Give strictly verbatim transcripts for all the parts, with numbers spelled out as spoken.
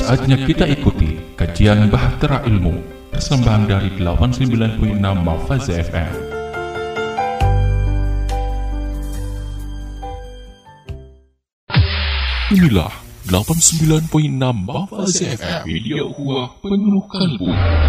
Saatnya kita ikuti kajian Bahtera Ilmu, persembahan dari delapan puluh sembilan koma enam Mahfaza F M. Inilah delapan puluh sembilan koma enam Mahfaza F M, media ukhuwah penuh kalbu.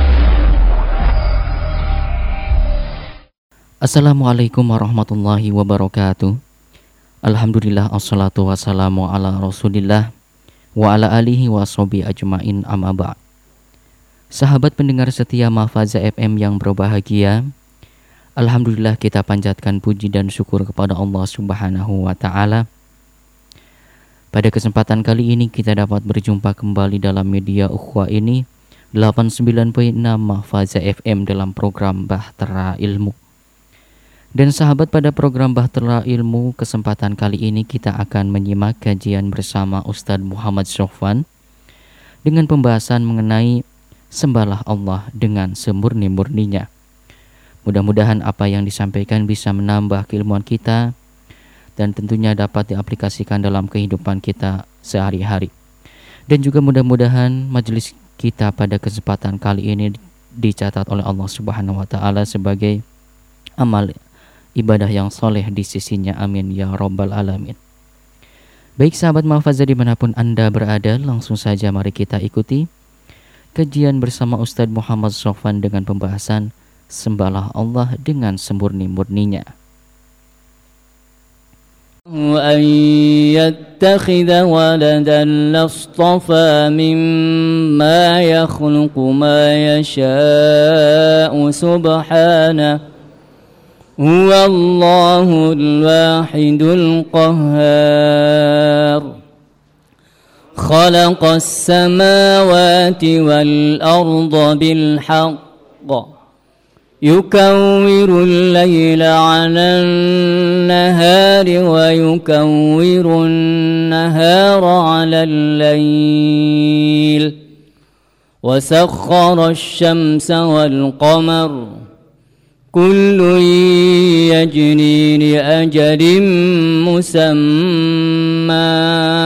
Assalamualaikum warahmatullahi wabarakatuh. Alhamdulillah, assalatu wassalamu ala rasulillah wa ala alihi wa sahbihi ajmain, amma ba'd. Sahabat pendengar setia Mahfaza F M yang berbahagia, alhamdulillah kita panjatkan puji dan syukur kepada Allah Subhanahu wa taala. Pada kesempatan kali ini kita dapat berjumpa kembali dalam media ukhuwah ini delapan puluh sembilan koma enam Mahfaza F M dalam program Bahtera Ilmu. Dan sahabat, pada program Bahtera Ilmu kesempatan kali ini kita akan menyimak kajian bersama Ustadz Muhammad Sofwan dengan pembahasan mengenai sembahlah Allah dengan semurni-murninya. Mudah-mudahan apa yang disampaikan bisa menambah keilmuan kita dan tentunya dapat diaplikasikan dalam kehidupan kita sehari-hari. Dan juga mudah-mudahan majelis kita pada kesempatan kali ini dicatat oleh Allah Subhanahu wa taala sebagai amal ibadah yang soleh di sisinya, amin ya rabbal alamin. Baik sahabat Mahfaza dimanapun Anda berada, langsung saja mari kita ikuti kajian bersama Ustadz Muhammad Sofwan dengan pembahasan sembahlah Allah dengan semurni-murninya. أن يتخذ ولدا لاصطفى مما يخلق ما يشاء سبحانه هو الله الواحد القهار خلق السماوات والأرض بالحق يكور الليل على النهار ويكور النهار على الليل وسخر الشمس والقمر كل يجري لأجل مسمى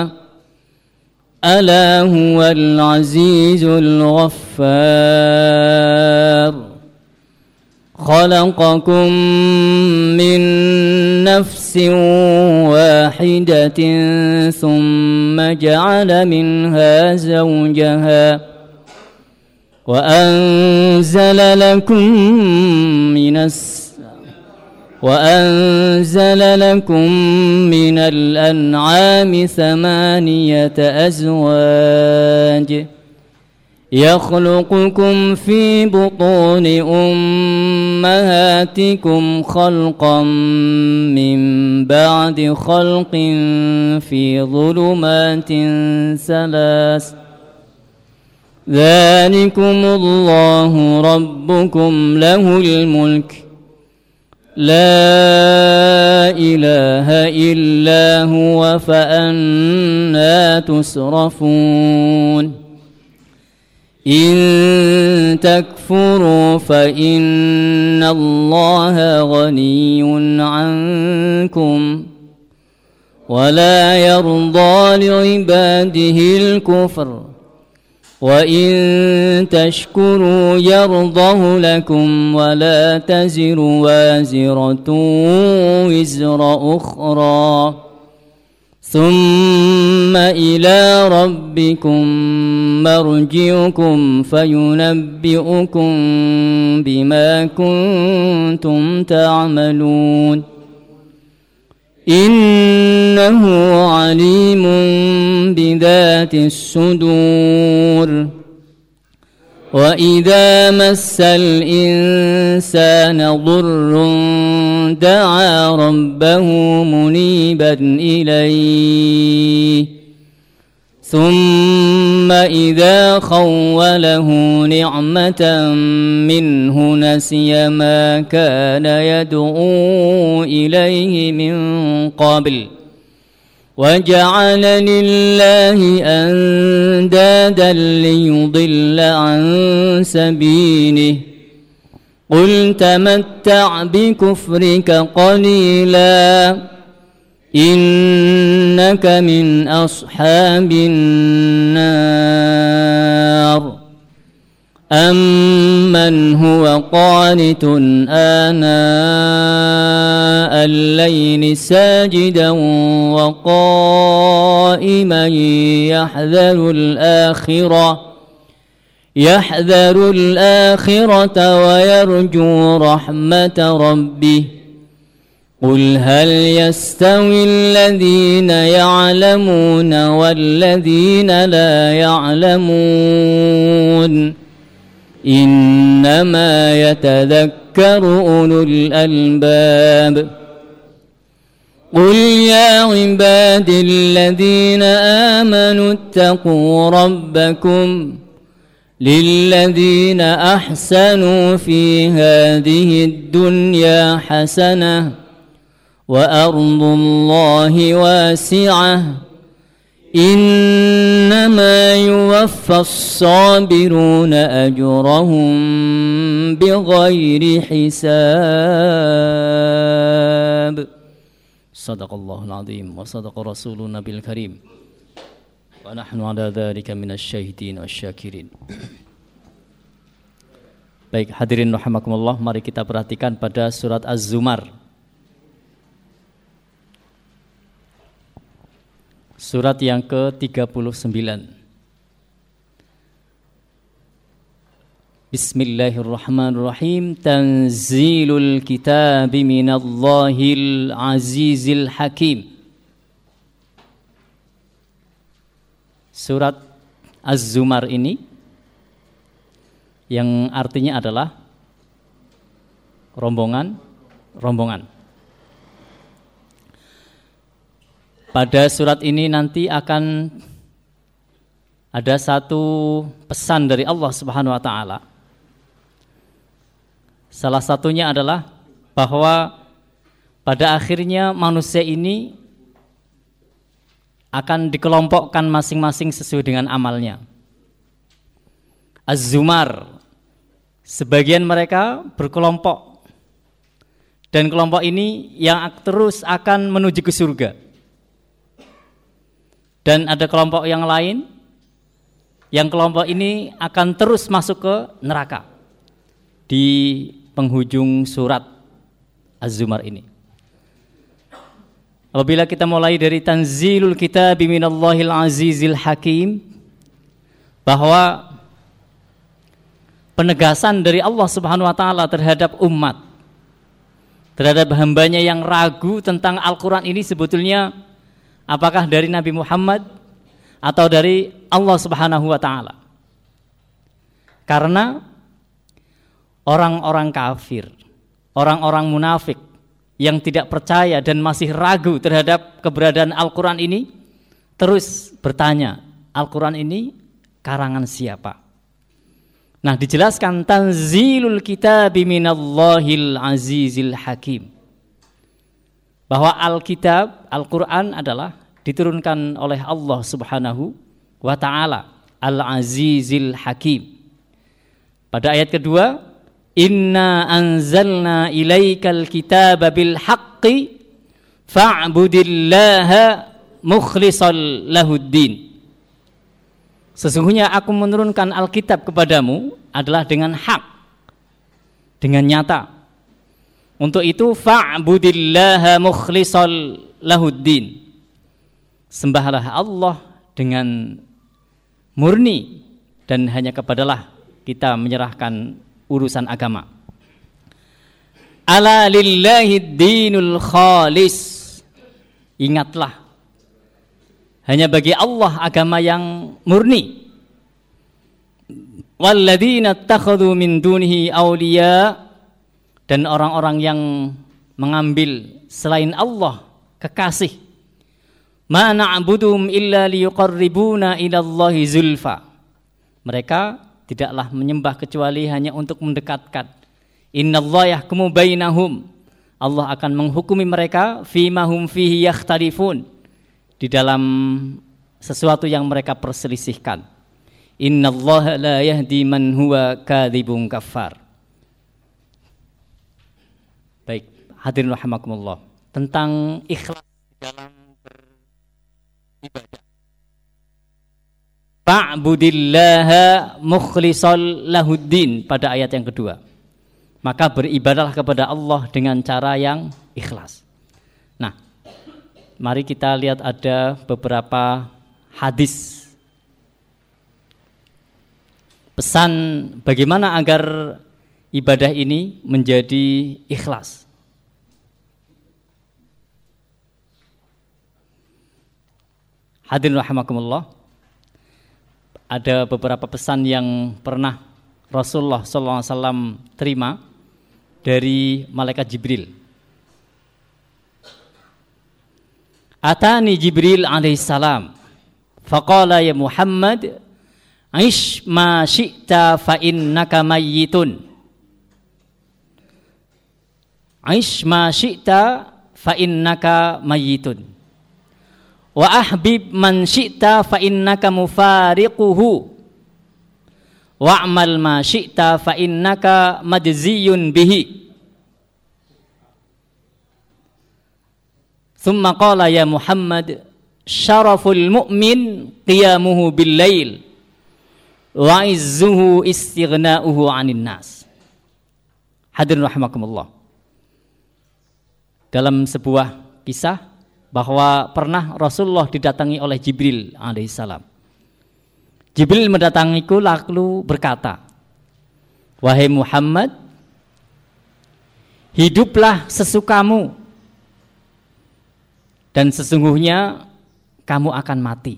ألا هو العزيز الغفار خلقكم من نفس واحدة ثم جعل منها زوجها وأنزل لكم من الس وأنزل لكم من الأنعام ثمانية أزواج يخلقكم في بطون أمهاتكم خلقا من بعد خلق في ظلمات ثلاث ذلكم الله ربكم له الملك لا إله إلا هو فأنى تصرفون إن تكفروا فإن الله غني عنكم ولا يرضى لعباده الكفر وإن تشكروا يرضه لكم ولا تزر وازرة وزر أخرى ثم إلى ربكم مرجعكم فينبئكم بما كنتم تعملون إنه عليم بذات الصدور وإذا مس الإنسان ضر دعا ربه منيبا إليه ثم إذا خوله نعمة منه نسي ما كان يدعو إليه من قبل وجعل لله أندادا ليضل عن سبيله قل تمتع بكفرك قليلا innaka min ashabin nar amman huwa qanitun ana al-layli sajidan wa qa'iman yahdharu al-akhirah yahdharu al-akhirata wa yarju rahmata rabbih قل هل يستوي الذين يعلمون والذين لا يعلمون إنما يتذكر أولو الألباب قل يا عبادي الذين آمنوا اتقوا ربكم للذين أحسنوا في هذه الدنيا حسنة وأرض الله واسعة إنما يوفى الصابرون أجرهم بغير حساب صدق الله العظيم وصدق رسول النبي الكريم ونحن على ذلك من الشاهدين والشاكرين. Baik, hadirin rahimakumullah, mari kita perhatikan pada surat Az-Zumar. Surat yang ke tiga puluh sembilan. Bismillahirrahmanirrahim. Tanzilul kitabi minallahil azizil hakim. Surat Az-Zumar ini yang artinya adalah rombongan, rombongan. Pada surat ini nanti akan ada satu pesan dari Allah Subhanahu wa taala. Salah satunya adalah bahwa pada akhirnya manusia ini akan dikelompokkan masing-masing sesuai dengan amalnya. Az-Zumar, sebagian mereka berkelompok, dan kelompok ini yang terus akan menuju ke surga. Dan ada kelompok yang lain, yang kelompok ini akan terus masuk ke neraka di penghujung surat Az-Zumar ini. Apabila kita mulai dari tanzilul kitabi minallahil azizil hakim, bahwa penegasan dari Allah Subhanahu wa taala terhadap umat, terhadap hambanya yang ragu tentang Al-Quran ini sebetulnya apakah dari Nabi Muhammad atau dari Allah Subhanahu wa taala. Karena orang-orang kafir, orang-orang munafik yang tidak percaya dan masih ragu terhadap keberadaan Al-Quran ini terus bertanya, Al-Quran ini karangan siapa? Nah, dijelaskan tanzilul kitabi minallahil azizil hakim, bahwa Alkitab, Al-Quran adalah diturunkan oleh Allah Subhanahu wa ta'ala, Al-Azizil Hakim. Pada ayat kedua, inna anzalna ilaikal kitaba bil haqqi fa'budillaha mukhlisal lahuddin. Sesungguhnya aku menurunkan Alkitab kepadamu adalah dengan hak, dengan nyata. Untuk itu fa'budillaha mukhlisal lahuddin. Sembahlah Allah dengan murni dan hanya kepadalah kita menyerahkan urusan agama. Ala lillahi dinul khalis. Ingatlah, hanya bagi Allah agama yang murni. Walladzina ittakhadhu min dunihi awliya, dan orang-orang yang mengambil selain Allah kekasih. Ma na'buduhum illa liyuqarribuna ilallahi zulfa. Mereka tidaklah menyembah kecuali hanya untuk mendekatkan. Innallaha yahkumu bainahum. Allah akan menghukumi mereka fima hum fihi yakhtalifun, di dalam sesuatu yang mereka perselisihkan. Innallaha la yahdi man huwa kadzibun kafar. Baik, hadirin rahimakumullah, tentang ikhlas dalam beribadah. Fa'budillaha mukhlishal lahuddin pada ayat yang kedua. Maka beribadahlah kepada Allah dengan cara yang ikhlas. Nah, mari kita lihat ada beberapa hadis pesan bagaimana agar ibadah ini menjadi ikhlas. Hadirin rahimakumullah, ada beberapa pesan yang pernah Rasulullah shallallahu alaihi wasallam terima dari malaikat Jibril. Atani Jibril alaihissalam faqala ya Muhammad aish ma syi'ta fa innaka mayyitun. Aish ma syi'ta fa innaka mayyitun. Wa ahbib man syi'ta fa innaka mufariquhu. Wa'mal ma syi'ta fa innaka majziyun bihi. Thumma qala ya Muhammad syaraful mu'min qiyamuhu bil lail wa izzuhu istighna'uhu 'anil nas. Hadirin rahimakumullah. Dalam sebuah kisah bahwa pernah Rasulullah didatangi oleh Jibril alaihissalam. Jibril mendatangiku lalu berkata, wahai Muhammad, hiduplah sesukamu dan sesungguhnya kamu akan mati.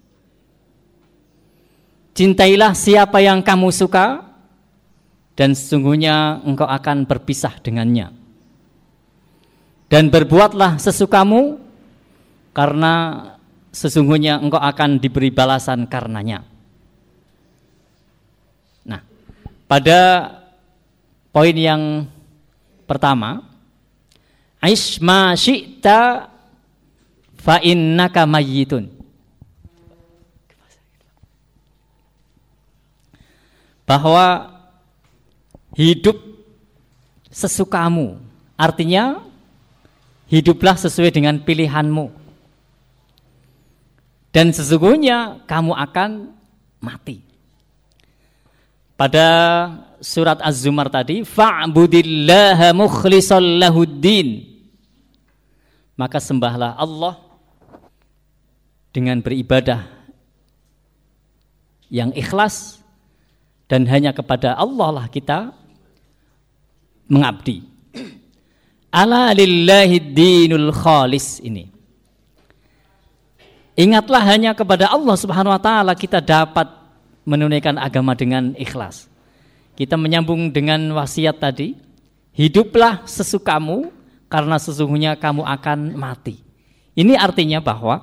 Cintailah siapa yang kamu suka dan sesungguhnya engkau akan berpisah dengannya. Dan berbuatlah sesukamu karena sesungguhnya engkau akan diberi balasan karenanya. Nah, pada poin yang pertama, aish ma syi'ta fa innaka mayyitun. Bahwa hidup sesukamu, artinya hiduplah sesuai dengan pilihanmu. Dan sesungguhnya kamu akan mati. Pada surat Az-Zumar tadi, fa'budillaha mukhlishal lahuddin. Maka sembahlah Allah dengan beribadah yang ikhlas dan hanya kepada Allah lah kita mengabdi. Ala lillahi dinul khalis ini. Ingatlah hanya kepada Allah Subhanahu wa taala kita dapat menunaikan agama dengan ikhlas. Kita menyambung dengan wasiat tadi, hiduplah sesukamu karena sesungguhnya kamu akan mati. Ini artinya bahwa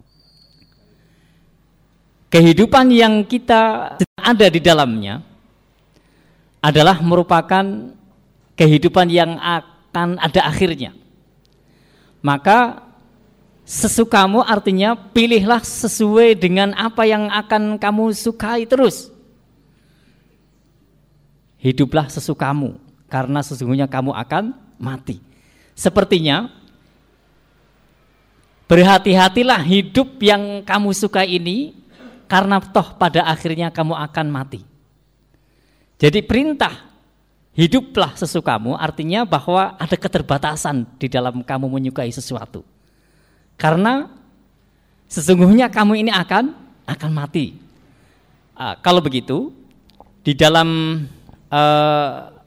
kehidupan yang kita ada di dalamnya adalah merupakan kehidupan yang akan ada akhirnya. Maka sesukamu artinya pilihlah sesuai dengan apa yang akan kamu sukai terus. Hiduplah sesukamu karena sesungguhnya kamu akan mati. Sepertinya berhati-hatilah hidup yang kamu suka ini karena toh pada akhirnya kamu akan mati. Jadi perintah hiduplah sesukamu artinya bahwa ada keterbatasan di dalam kamu menyukai sesuatu. Karena sesungguhnya kamu ini akan akan mati. Uh, kalau begitu, di dalam uh,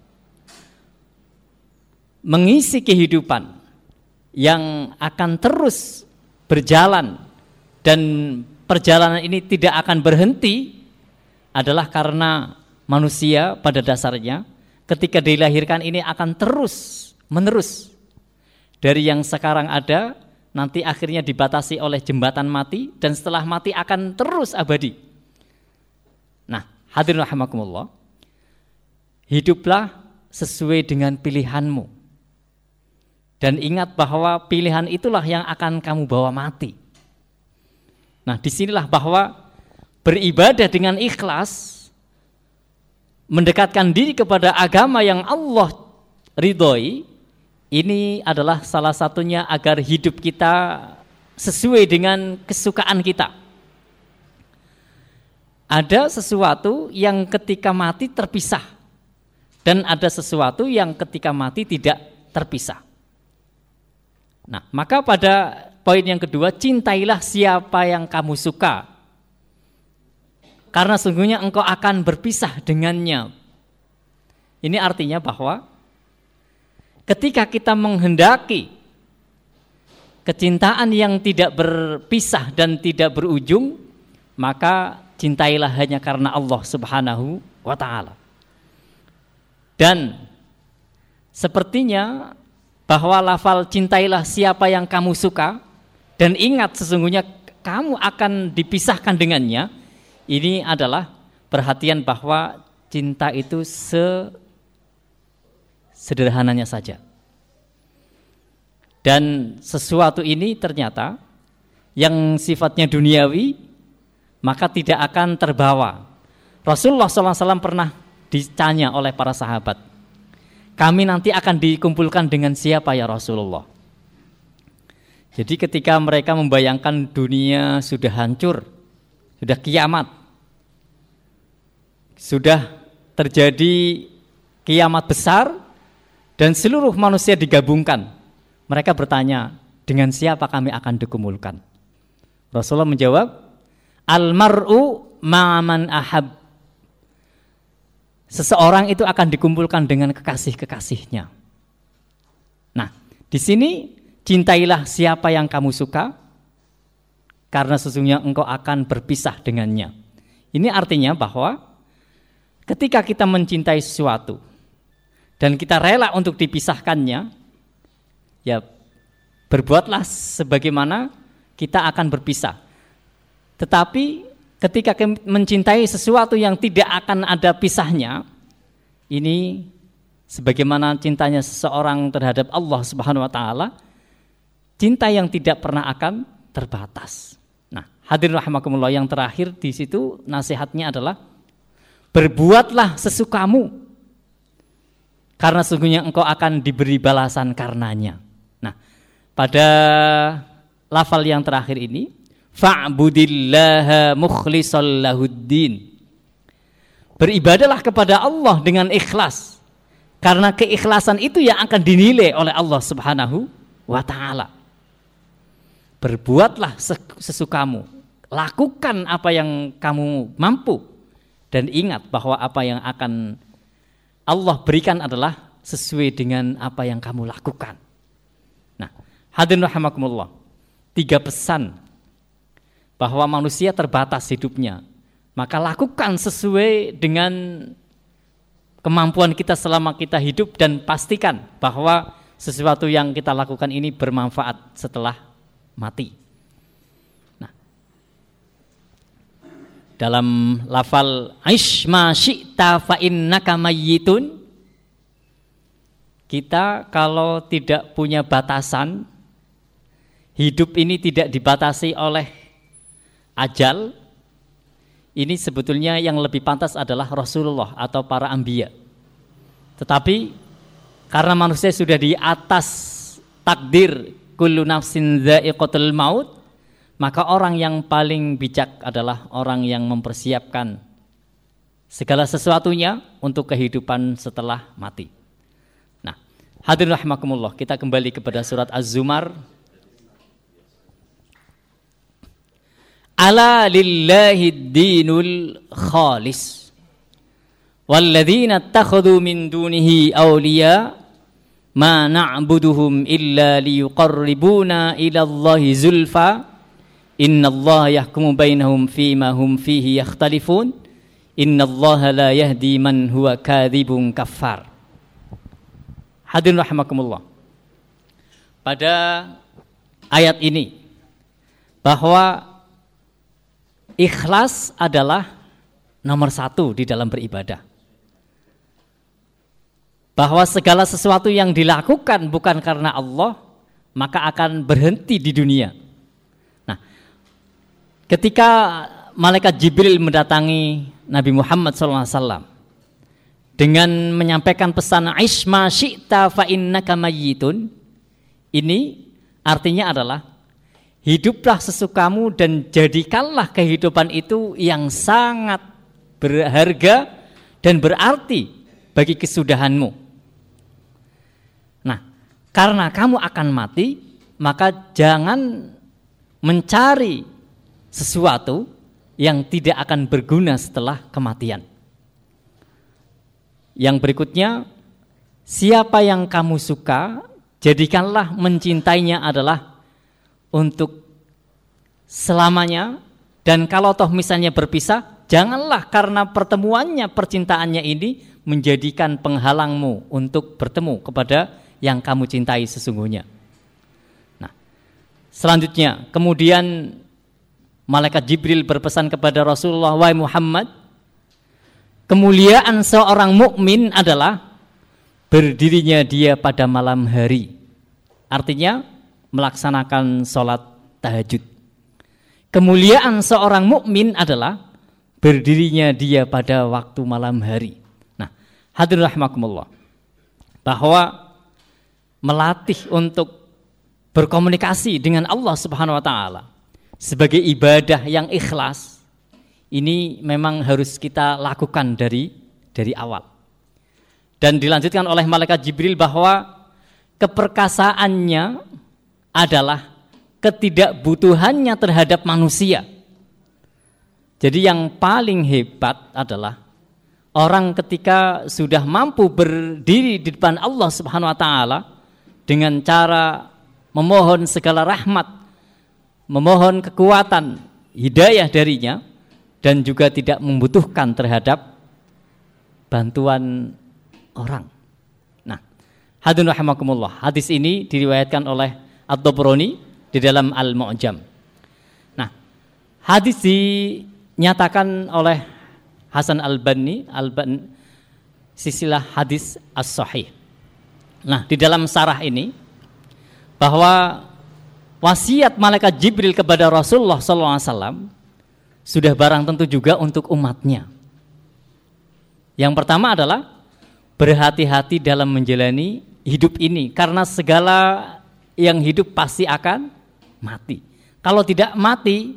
mengisi kehidupan yang akan terus berjalan dan perjalanan ini tidak akan berhenti adalah karena manusia pada dasarnya ketika dilahirkan ini akan terus menerus dari yang sekarang ada nanti akhirnya dibatasi oleh jembatan mati dan setelah mati akan terus abadi. Nah, hadirin rahimakumullah, hiduplah sesuai dengan pilihanmu dan ingat bahwa pilihan itulah yang akan kamu bawa mati. Nah, disinilah bahwa beribadah dengan ikhlas, mendekatkan diri kepada agama yang Allah ridhoi, ini adalah salah satunya agar hidup kita sesuai dengan kesukaan kita. Ada sesuatu yang ketika mati terpisah, dan ada sesuatu yang ketika mati tidak terpisah. Nah, maka pada poin yang kedua, cintailah siapa yang kamu suka, karena sungguhnya engkau akan berpisah dengannya. Ini artinya bahwa ketika kita menghendaki kecintaan yang tidak berpisah dan tidak berujung, maka cintailah hanya karena Allah Subhanahu wa ta'ala. Dan sepertinya bahwa lafal cintailah siapa yang kamu suka dan ingat sesungguhnya kamu akan dipisahkan dengannya, ini adalah perhatian bahwa cinta itu sesederhananya saja. Dan sesuatu ini ternyata yang sifatnya duniawi maka tidak akan terbawa. Rasulullah shallallahu alaihi wasallam pernah ditanya oleh para sahabat, kami nanti akan dikumpulkan dengan siapa ya Rasulullah? Jadi ketika mereka membayangkan dunia sudah hancur, sudah kiamat, sudah terjadi kiamat besar dan seluruh manusia digabungkan, mereka bertanya, dengan siapa kami akan dikumpulkan? Rasulullah menjawab, al-mar'u ma'aman ahab. Seseorang itu akan dikumpulkan dengan kekasih-kekasihnya. Nah, di sini cintailah siapa yang kamu suka, karena sesungguhnya engkau akan berpisah dengannya. Ini artinya bahwa ketika kita mencintai sesuatu dan kita rela untuk dipisahkannya, ya berbuatlah sebagaimana kita akan berpisah. Tetapi ketika mencintai sesuatu yang tidak akan ada pisahnya, ini sebagaimana cintanya seseorang terhadap Allah Subhanahu wa taala, cinta yang tidak pernah akan terbatas. Nah, hadirin rahimakumullah, yang terakhir di situ nasihatnya adalah berbuatlah sesukamu, karena sesungguhnya engkau akan diberi balasan karenanya. Nah, pada lafal yang terakhir ini, fa'budillaha mukhlishal lahuddin. Beribadalah kepada Allah dengan ikhlas, karena keikhlasan itu yang akan dinilai oleh Allah Subhanahu wa ta'ala. Berbuatlah sesukamu, lakukan apa yang kamu mampu, dan ingat bahwa apa yang akan Allah berikan adalah sesuai dengan apa yang kamu lakukan. Nah, hadirin rahimakumullah, tiga pesan bahwa manusia terbatas hidupnya, maka lakukan sesuai dengan kemampuan kita selama kita hidup, dan pastikan bahwa sesuatu yang kita lakukan ini bermanfaat setelah mati. Nah, dalam lafal aish ma syi'ta fa innaka mayyitun, kita kalau tidak punya batasan, hidup ini tidak dibatasi oleh ajal, ini sebetulnya yang lebih pantas adalah Rasulullah atau para anbiya. Tetapi karena manusia sudah di atas takdir kullu nafsin dha'iqatul maut, maka orang yang paling bijak adalah orang yang mempersiapkan segala sesuatunya untuk kehidupan setelah mati. Nah, hadirin rahimakumullah, kita kembali kepada surat Az-Zumar. Ala lillahi dinul khalis walladzina ittakhadhu min dunihi awliya ma na'buduhum illa liyuqarribuna ila Allahi zulfa innallaha yahkumu bainahum fima hum fihi yakhtalifun innallaha la yahdi man huwa kadzibun kafar. Hadirin rahimakumullah, pada ayat ini bahwa ikhlas adalah nomor satu di dalam beribadah. Bahwa segala sesuatu yang dilakukan bukan karena Allah, maka akan berhenti di dunia. Nah, ketika malaikat Jibril mendatangi Nabi Muhammad shallallahu alaihi wasallam dengan menyampaikan pesan aish ma syi'ta fa innaka mayyitun, ini artinya adalah hiduplah sesukamu dan jadikanlah kehidupan itu yang sangat berharga dan berarti bagi kesudahanmu. Nah, karena kamu akan mati, maka jangan mencari sesuatu yang tidak akan berguna setelah kematian. Yang berikutnya, siapa yang kamu suka, jadikanlah mencintainya adalah untuk selamanya. Dan kalau toh misalnya berpisah, janganlah karena pertemuannya, percintaannya ini menjadikan penghalangmu untuk bertemu kepada yang kamu cintai sesungguhnya. Nah, selanjutnya, kemudian malaikat Jibril berpesan kepada Rasulullah, wahai Muhammad, kemuliaan seorang mukmin adalah berdirinya dia pada malam hari. Artinya melaksanakan sholat tahajud. Kemuliaan seorang mukmin adalah berdirinya dia pada waktu malam hari. Nah, hadirin rahimakumullah, bahwa melatih untuk berkomunikasi dengan Allah Subhanahu wa taala sebagai ibadah yang ikhlas, ini memang harus kita lakukan dari dari awal. Dan dilanjutkan oleh malaikat Jibril bahwa keperkasaannya adalah ketidakbutuhannya terhadap manusia. Jadi yang paling hebat adalah orang ketika sudah mampu berdiri di depan Allah Subhanahu wa taala dengan cara memohon segala rahmat, memohon kekuatan, hidayah darinya, dan juga tidak membutuhkan terhadap bantuan orang. Nah, hadirin rahimakumullah, hadis ini diriwayatkan oleh At-Tabrani di dalam Al-Mu'jam. Nah, hadis dinyatakan oleh Hasan Al-Banni, Al-Ban, silsilah hadis as-sahih. Nah, di dalam sarah ini bahwa wasiat malaikat Jibril kepada Rasulullah sallallahu alaihi wasallam sudah barang tentu juga untuk umatnya. Yang pertama adalah berhati-hati dalam menjalani hidup ini, karena segala yang hidup pasti akan mati. Kalau tidak mati,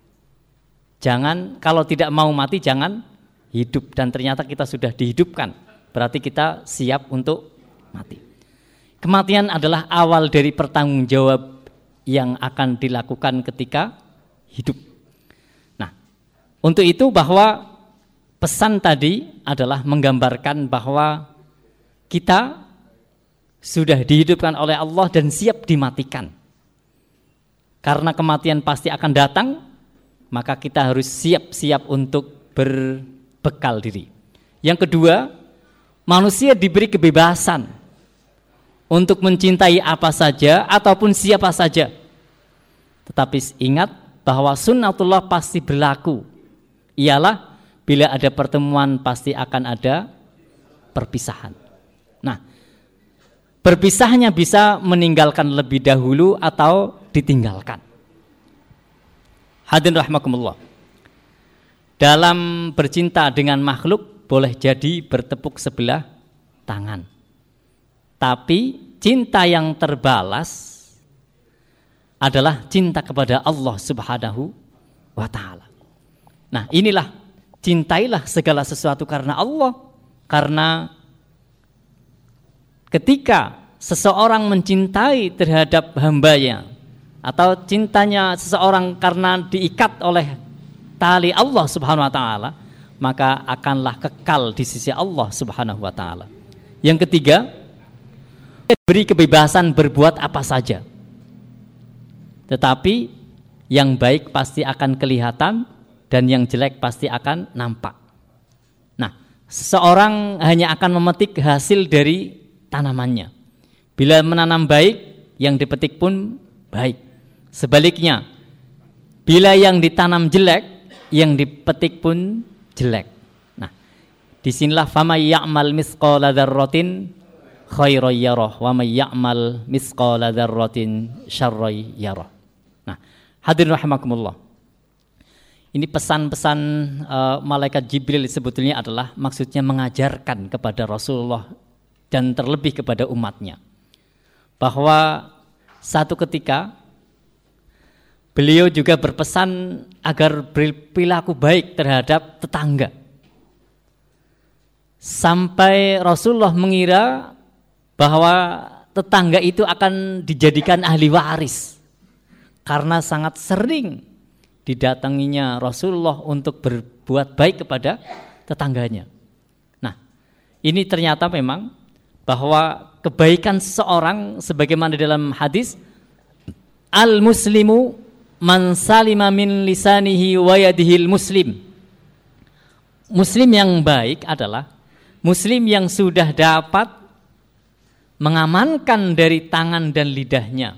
jangan, kalau tidak mau mati jangan hidup. Dan ternyata kita sudah dihidupkan, berarti kita siap untuk mati. Kematian adalah awal dari pertanggungjawab yang akan dilakukan ketika hidup. Nah, untuk itu bahwa pesan tadi adalah menggambarkan bahwa kita sudah dihidupkan oleh Allah dan siap dimatikan. Karena kematian pasti akan datang, maka kita harus siap-siap untuk berbekal diri. Yang kedua, manusia diberi kebebasan untuk mencintai apa saja ataupun siapa saja. Tetapi ingat bahwa sunnatullah pasti berlaku. Ialah bila ada pertemuan pasti akan ada perpisahan. Nah, berpisahnya bisa meninggalkan lebih dahulu atau ditinggalkan. Hadirin rahimakumullah, dalam bercinta dengan makhluk boleh jadi bertepuk sebelah tangan. Tapi cinta yang terbalas adalah cinta kepada Allah Subhanahu wa ta'ala. Nah, inilah, cintailah segala sesuatu karena Allah. Karena ketika seseorang mencintai terhadap hambanya, atau cintanya seseorang karena diikat oleh tali Allah Subhanahu wa ta'ala, maka akanlah kekal di sisi Allah Subhanahu wa ta'ala. Yang ketiga, beri kebebasan berbuat apa saja. Tetapi yang baik pasti akan kelihatan dan yang jelek pasti akan nampak. Nah, seseorang hanya akan memetik hasil dari tanamannya. Bila menanam baik, yang dipetik pun baik. Sebaliknya, bila yang ditanam jelek, yang dipetik pun jelek. Nah, disinilah famay ya'mal misqala dzarratin khairan yarah wa may ya'mal misqala dzarratin syarran yarah. Nah, hadirin rahimakumullah, ini pesan-pesan uh, malaikat Jibril sebetulnya adalah maksudnya mengajarkan kepada Rasulullah dan terlebih kepada umatnya bahwa satu ketika beliau juga berpesan agar berperilaku baik terhadap tetangga. Sampai Rasulullah mengira bahwa tetangga itu akan dijadikan ahli waris karena sangat sering didatanginya Rasulullah untuk berbuat baik kepada tetangganya. Nah, ini ternyata memang bahwa kebaikan seseorang sebagaimana dalam hadis, al-muslimu man salima min lisanihi wa yadihil muslim. Muslim yang baik adalah muslim yang sudah dapat mengamankan dari tangan dan lidahnya.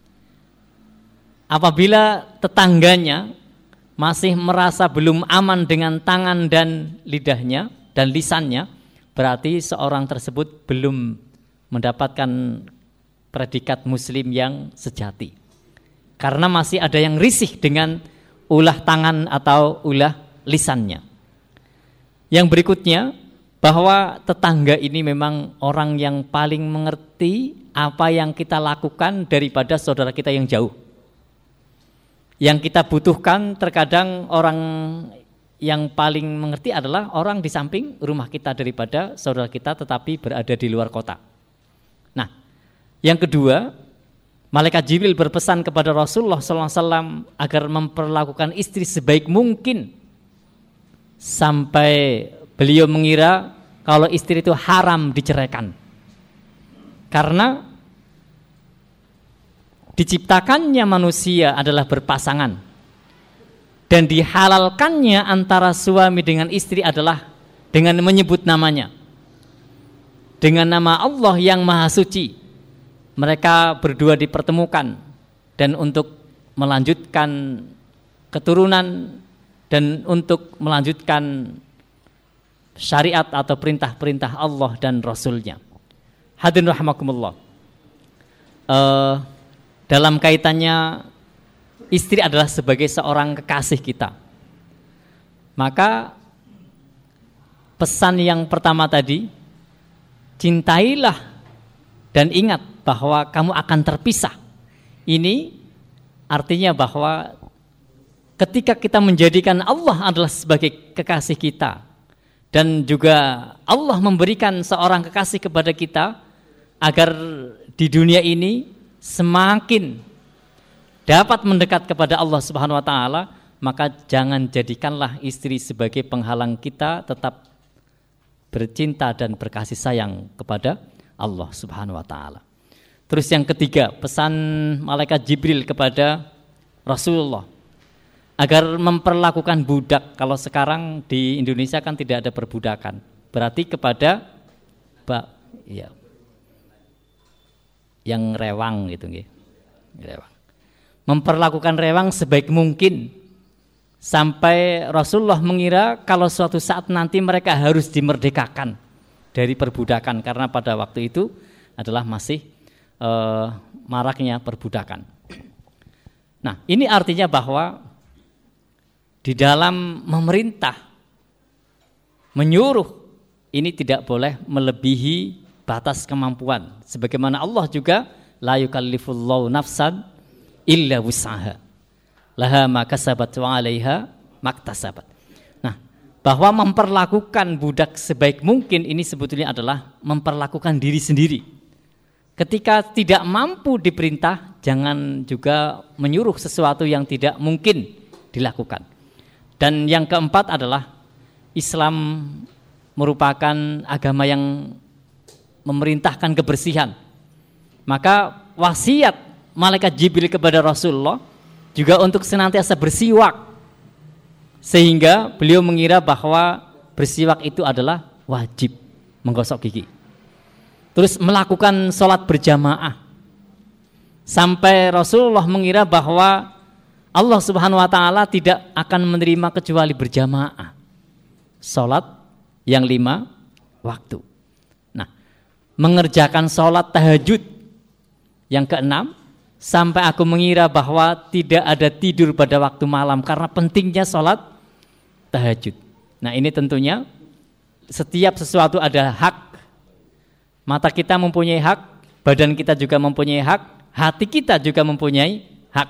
Apabila tetangganya masih merasa belum aman dengan tangan dan lidahnya dan lisannya, berarti seorang tersebut belum mendapatkan predikat muslim yang sejati. Karena masih ada yang risih dengan ulah tangan atau ulah lisannya. Yang berikutnya, bahwa tetangga ini memang orang yang paling mengerti apa yang kita lakukan daripada saudara kita yang jauh. Yang kita butuhkan terkadang orang yang paling mengerti adalah orang di samping rumah kita daripada saudara kita tetapi berada di luar kota. Nah, yang kedua, Malaikat Jibril berpesan kepada Rasulullah shallallahu alaihi wasallam agar memperlakukan istri sebaik mungkin sampai beliau mengira kalau istri itu haram diceraikan. Karena diciptakannya manusia adalah berpasangan dan dihalalkannya antara suami dengan istri adalah dengan menyebut namanya. Dengan nama Allah yang Maha Suci, mereka berdua dipertemukan dan untuk melanjutkan keturunan dan untuk melanjutkan syariat atau perintah-perintah Allah dan Rasulnya. Hadirin rahimakumullah. Uh, dalam kaitannya istri adalah sebagai seorang kekasih kita. Maka pesan yang pertama tadi, cintailah dan ingat bahwa kamu akan terpisah. Ini artinya bahwa ketika kita menjadikan Allah adalah sebagai kekasih kita, dan juga Allah memberikan seorang kekasih kepada kita agar di dunia ini semakin dapat mendekat kepada Allah Subhanahu wa taala, maka jangan jadikanlah istri sebagai penghalang kita tetap bercinta dan berkasih sayang kepada Allah Subhanahu wa taala. Terus yang ketiga, pesan Malaikat Jibril kepada Rasulullah agar memperlakukan budak. Kalau sekarang di Indonesia kan tidak ada perbudakan, berarti kepada bak, ya, yang rewang gitu, rewang. Memperlakukan rewang sebaik mungkin sampai Rasulullah mengira kalau suatu saat nanti mereka harus dimerdekakan dari perbudakan karena pada waktu itu adalah masih eh, maraknya perbudakan. Nah, ini artinya bahwa di dalam memerintah, menyuruh, ini tidak boleh melebihi batas kemampuan. Sebagaimana Allah juga, la yukallifullahu nafsan illa wus'aha, laha ma kasabat wa 'alaiha maktasabat. Nah, bahwa memperlakukan budak sebaik mungkin ini sebetulnya adalah memperlakukan diri sendiri. Ketika tidak mampu diperintah, jangan juga menyuruh sesuatu yang tidak mungkin dilakukan. Dan yang keempat adalah Islam merupakan agama yang memerintahkan kebersihan. Maka wasiat Malaikat Jibril kepada Rasulullah juga untuk senantiasa bersiwak, sehingga beliau mengira bahwa bersiwak itu adalah wajib menggosok gigi. Terus melakukan sholat berjamaah, sampai Rasulullah mengira bahwa Allah Subhanahu wa taala tidak akan menerima kecuali berjamaah sholat yang lima waktu. Nah, mengerjakan sholat tahajud yang keenam, sampai aku mengira bahwa tidak ada tidur pada waktu malam karena pentingnya sholat tahajud. Nah, ini tentunya setiap sesuatu ada hak. Mata kita mempunyai hak, badan kita juga mempunyai hak, hati kita juga mempunyai hak.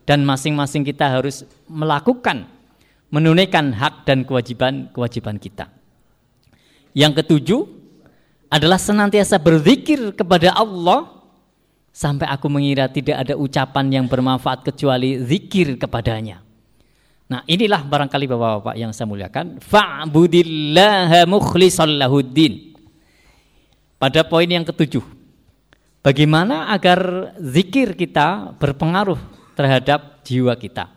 dan masing-masing kita harus melakukan, menunaikan hak dan kewajiban-kewajiban kita. Yang ketujuh adalah senantiasa berzikir kepada Allah sampai aku mengira tidak ada ucapan yang bermanfaat kecuali zikir kepadanya. Nah, inilah barangkali Bapak-bapak yang saya muliakan, fa'budillaha mukhlishal lahuddin. Pada poin yang ketujuh, bagaimana agar zikir kita berpengaruh terhadap jiwa kita.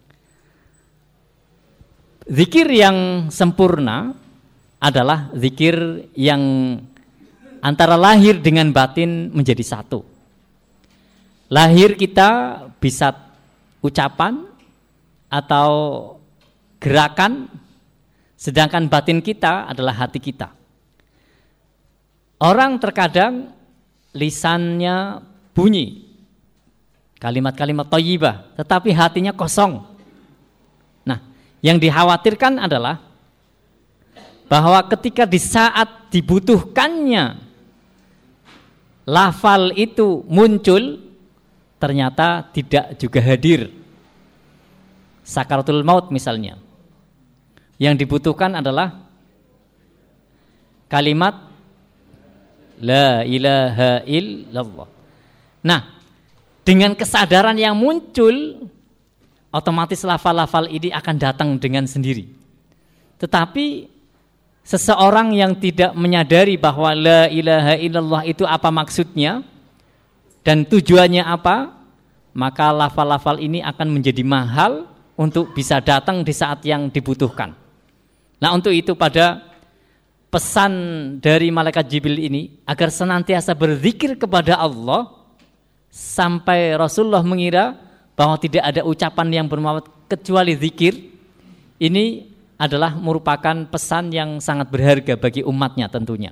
Zikir yang sempurna adalah zikir yang antara lahir dengan batin menjadi satu. Lahir kita bisa ucapan atau gerakan, sedangkan batin kita adalah hati kita. Orang terkadang lisannya bunyi, kalimat-kalimat thayyibah, tetapi hatinya kosong. Nah, yang dikhawatirkan adalah bahwa ketika di saat dibutuhkannya lafal itu muncul, ternyata tidak juga hadir. Sakaratul maut misalnya, yang dibutuhkan adalah kalimat la ilaha illallah. Nah, dengan kesadaran yang muncul, otomatis lafal-lafal ini akan datang dengan sendiri. Tetapi seseorang yang tidak menyadari bahwa la ilaha illallah itu apa maksudnya dan tujuannya apa, maka lafal-lafal ini akan menjadi mahal untuk bisa datang di saat yang dibutuhkan. Nah, untuk itu pada pesan dari malaikat Jibril ini agar senantiasa berzikir kepada Allah sampai Rasulullah mengira bahwa tidak ada ucapan yang bermanfaat kecuali zikir. Ini adalah merupakan pesan yang sangat berharga bagi umatnya tentunya.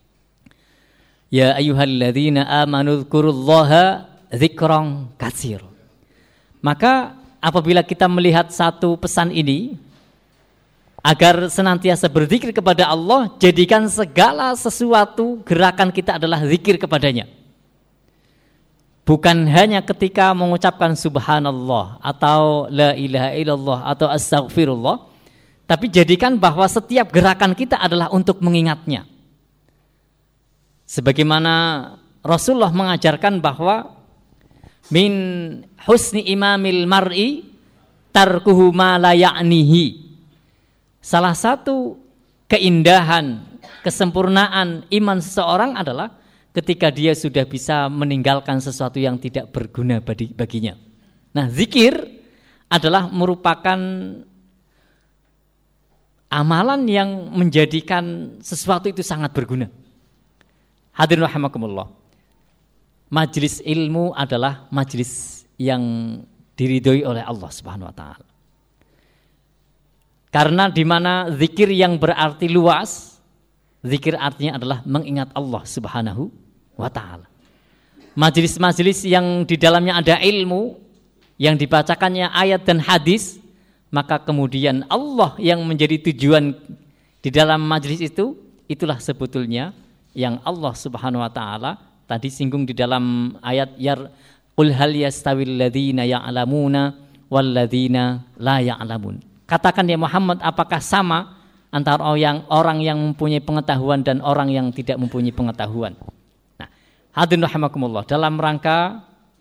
Ya ayyuhalladzina amanu dzkurullaha dzikran katsira. Maka apabila kita melihat satu pesan ini, agar senantiasa berzikir kepada Allah, jadikan segala sesuatu gerakan kita adalah zikir kepadanya. Bukan hanya ketika mengucapkan subhanallah atau la ilaha illallah atau astaghfirullah, tapi jadikan bahwa setiap gerakan kita adalah untuk mengingatnya. Sebagaimana Rasulullah mengajarkan bahwa min husni imamil mar'i tarkuhu ma la ya'nihi. Salah satu keindahan, kesempurnaan iman seseorang adalah ketika dia sudah bisa meninggalkan sesuatu yang tidak berguna baginya. Nah, zikir adalah merupakan amalan yang menjadikan sesuatu itu sangat berguna. Hadirin rahimakumullah. Majelis ilmu adalah majelis yang diridhoi oleh Allah Subhanahu wa taala. Karena di mana zikir yang berarti luas, zikir artinya adalah mengingat Allah Subhanahu wa taala. Majelis-majelis yang di dalamnya ada ilmu, yang dibacakannya ayat dan hadis, maka kemudian Allah yang menjadi tujuan di dalam majelis itu, itulah sebetulnya yang Allah Subhanahu wa taala tadi singgung di dalam ayat yar qul hal yastawil ladzina ya'lamuna wal ladzina la ya'lamun. Katakan ya Muhammad, apakah sama antara orang orang yang mempunyai pengetahuan dan orang yang tidak mempunyai pengetahuan? Nah, hadirin rahimakumullah, dalam rangka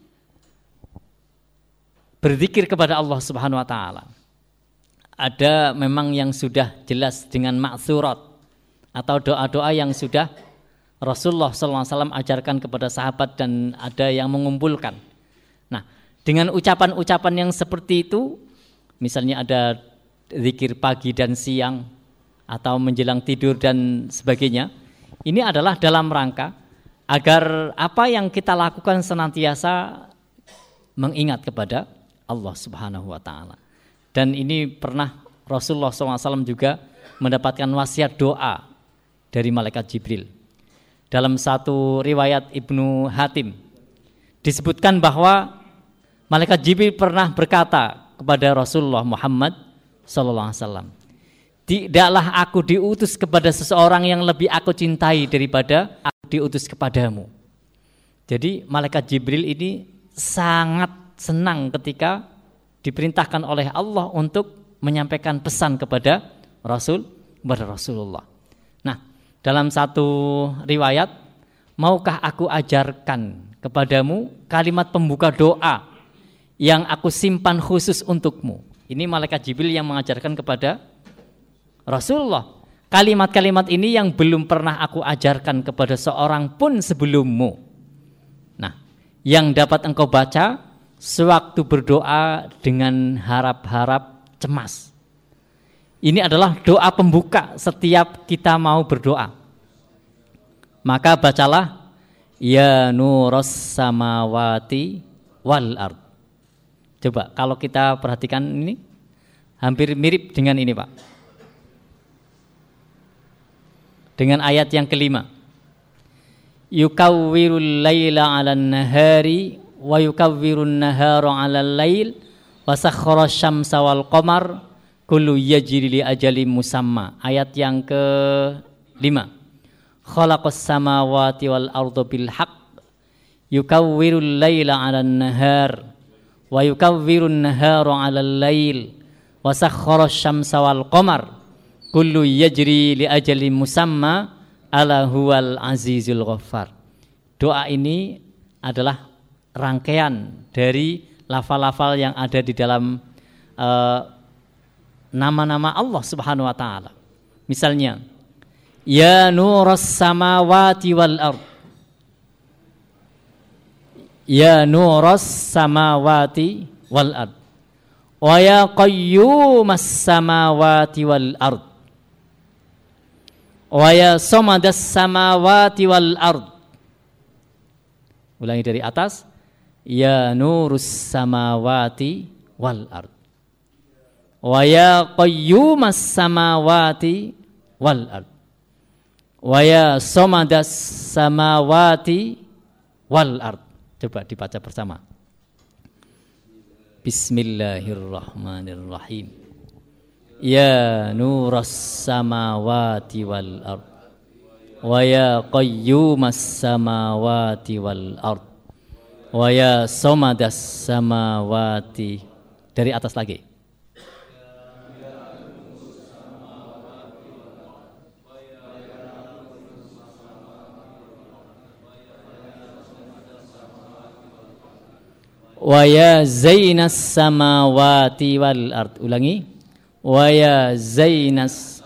berzikir kepada Allah Subhanahu wa taala, ada memang yang sudah jelas dengan ma'tsurat atau doa-doa yang sudah Rasulullah sallallahu alaihi wasallam ajarkan kepada sahabat dan ada yang mengumpulkan. Nah, dengan ucapan-ucapan yang seperti itu, misalnya ada zikir pagi dan siang atau menjelang tidur dan sebagainya, ini adalah dalam rangka agar apa yang kita lakukan senantiasa mengingat kepada Allah Subhanahu wa taala. Dan ini pernah Rasulullah sallallahu alaihi wasallam juga mendapatkan wasiat doa dari malaikat Jibril. Dalam satu riwayat Ibnu Hatim disebutkan bahwa malaikat Jibril pernah berkata kepada Rasulullah Muhammad sallallahu alaihi wasallam, tidaklah aku diutus kepada seseorang yang lebih aku cintai daripada aku diutus kepadamu. Jadi malaikat Jibril ini sangat senang ketika diperintahkan oleh Allah untuk menyampaikan pesan kepada Rasul, kepada Rasulullah. Nah, dalam satu riwayat, maukah aku ajarkan kepadamu kalimat pembuka doa yang aku simpan khusus untukmu. Ini malaikat Jibril yang mengajarkan kepada Rasulullah. Kalimat-kalimat ini yang belum pernah aku ajarkan kepada seorang pun sebelummu. Nah, yang dapat engkau baca sewaktu berdoa dengan harap-harap cemas. Ini adalah doa pembuka setiap kita mau berdoa. Maka bacalah ya nuros samawati wal ard. Coba kalau kita perhatikan ini hampir mirip dengan ini, Pak. Dengan ayat yang kelima. Yukawwirul laila 'alan nahari wa yukawwirun nahara 'alal lail wa sakhkhara syamsa wal qamar kullu yajri li ajalin musamma. Ayat yang kelima. Khalaqas samawati wal arda bil haqq yukawwirul laila 'alan nahar wa yukawwirun nahara 'alal lail wa sakhkhara syamsa wal qamar kullu yajri li ajalin musamma ala huwal azizul ghaffar. Doa ini adalah rangkaian dari lafal-lafal yang ada di dalam uh, nama-nama Allah Subhanahu wa taala. Misalnya, ya nuras samawati wal ard. Ya nuras samawati wal ard. Wa ya qayyumas samawati wal ard. Wa ya samadas samawati wal ard. Ulangi dari atas. Ya nurus samawati wal ard. Wa ya qayyumas samawati wal ard. Wa ya samadas samawati wal ard. Coba dibaca bersama. Bismillahirrahmanirrahim. Ya nuras samawati wal ard wa ya qayyumas samawati wal ard wa ya samadas samawati. Dari atas lagi. Wa ya zainas samawati wal ard. Ulangi. Wa ya zainas,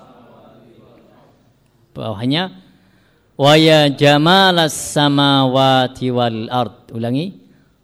bawahnya wa ya jamalas samawati wal ard. Ulangi.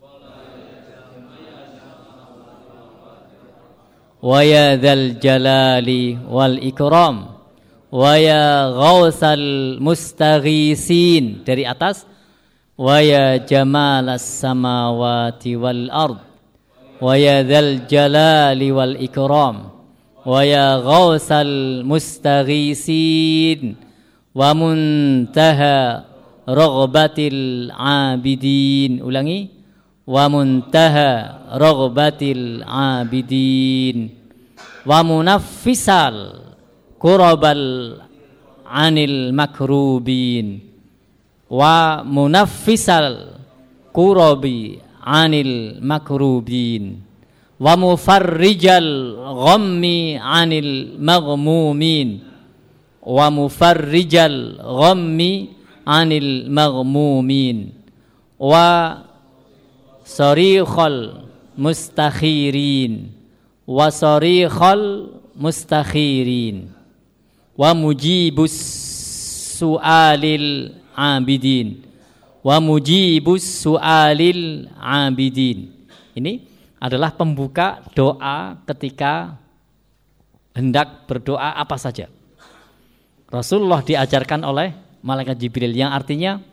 Wa ya dzal jalali wal ikram wa ya ghausal mustaghisin. Dari atas. Wa ya jamalas samawati wal ard wa ya dzal jalali wal ikram wa ya ghausal mustaghisin wa muntaha raghbatil abidin. Ulangi. Wa muntaha raghbatil abidin wa munaffisal kurabal anil makrubin wa munaffisal kurabi anil makrubin wa mufarrijal ghammi anil maghmumin wa mufarrijal ghammi anil maghmumin wa sarikhal mustakhirin wa sarikhal mustakhirin wa mujibus su'alil abidin wa mujibus su'alil abidin. Ini adalah pembuka doa ketika hendak berdoa apa saja. Rasulullah diajarkan oleh malaikat Jibril yang artinya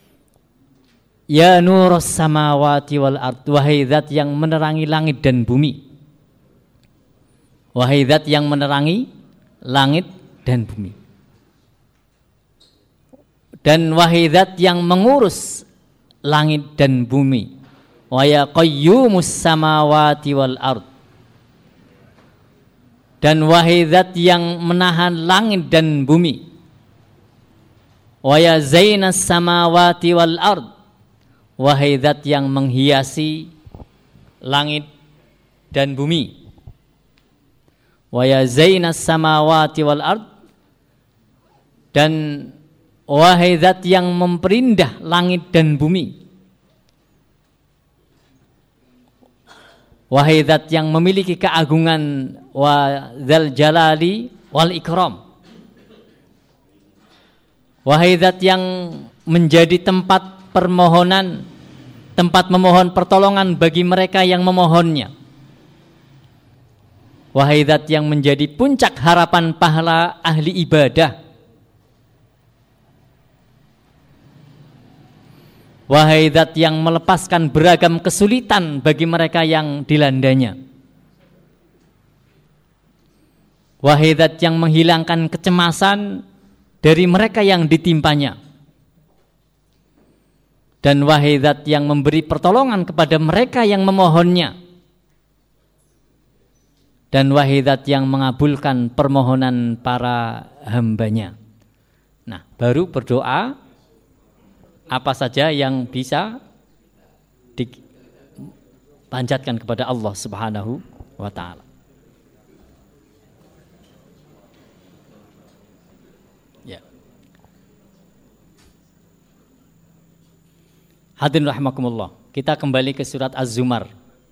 ya nurus samawati wal ard, wahai zat yang menerangi langit dan bumi. Wahai zat yang menerangi langit dan bumi. Dan wahai zat yang mengurus langit dan bumi. Wa ya qayyumus samawati wal ard. Dan wahai zat yang menahan langit dan bumi. Wa ya zainas samawati wal ard. Wahai zat yang menghiasi langit dan bumi. Wa ya zainas samawati wal ard, dan wahai zat yang memperindah langit dan bumi. Wahai zat yang memiliki keagungan, wa dzal jalali wal ikram. Wahai zat yang menjadi tempat permohonan, tempat memohon pertolongan bagi mereka yang memohonnya. Wahai zat yang menjadi puncak harapan pahala ahli ibadah. Wahai zat yang melepaskan beragam kesulitan bagi mereka yang dilandanya. Wahai zat yang menghilangkan kecemasan dari mereka yang ditimpanya. Dan wahai zat yang memberi pertolongan kepada mereka yang memohonnya. Dan wahai zat yang mengabulkan permohonan para hambanya. Nah, baru berdoa apa saja yang bisa dipanjatkan kepada Allah Subhanahu wa ta'ala. Ya. Hadirin rahimakumullah, kita kembali ke surat Az-Zumar.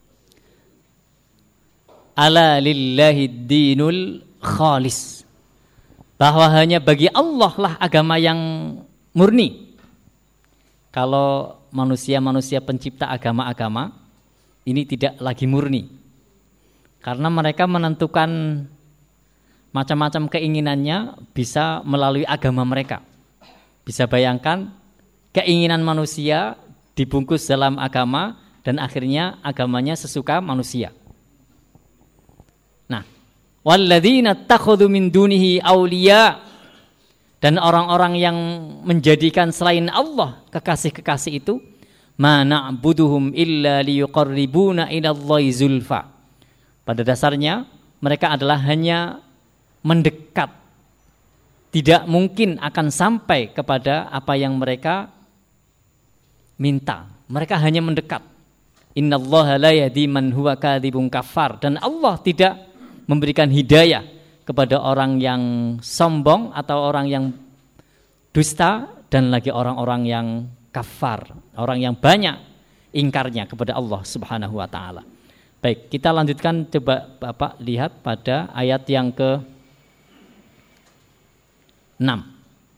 Ala lillahi dinul khalis, bahwa hanya bagi Allah lah agama yang murni. Kalau manusia-manusia pencipta agama-agama ini tidak lagi murni, karena mereka menentukan macam-macam keinginannya bisa melalui agama mereka. Bisa bayangkan keinginan manusia dibungkus dalam agama dan akhirnya agamanya sesuka manusia. Nah, walladzina takhudhu min dunihi awliya, dan orang-orang yang menjadikan selain Allah kekasih-kekasih itu, ma na'buduhum illa liyuqarribuna ilallahi zulfa. Pada dasarnya mereka adalah hanya mendekat, tidak mungkin akan sampai kepada apa yang mereka minta. Mereka hanya mendekat. Innallaha la yahdi man huwa kadzibun kafar, dan Allah tidak memberikan hidayah kepada orang yang sombong atau orang yang dusta, dan lagi orang-orang yang kafar, orang yang banyak ingkarnya kepada Allah Subhanahu wa ta'ala. Baik, kita lanjutkan, coba Bapak lihat pada ayat yang ke enam.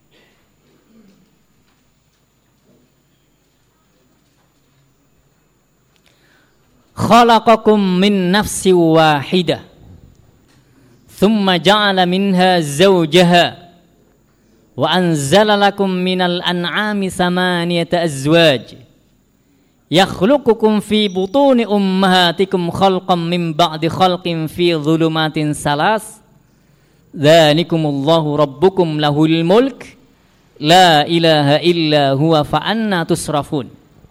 Khalaqakum min nafsin wahidah thumma ja'ala minha zawjaha wa anzala lakum minal an'ami thamaniyata azwaj yakhluqukum fi butuni ummahatikum khalqan min ba'di khalqin fi dhulumatin salas dzalikumullahu rabbukum lahul mulk la ilaha illa huwa fa anna tusrafun.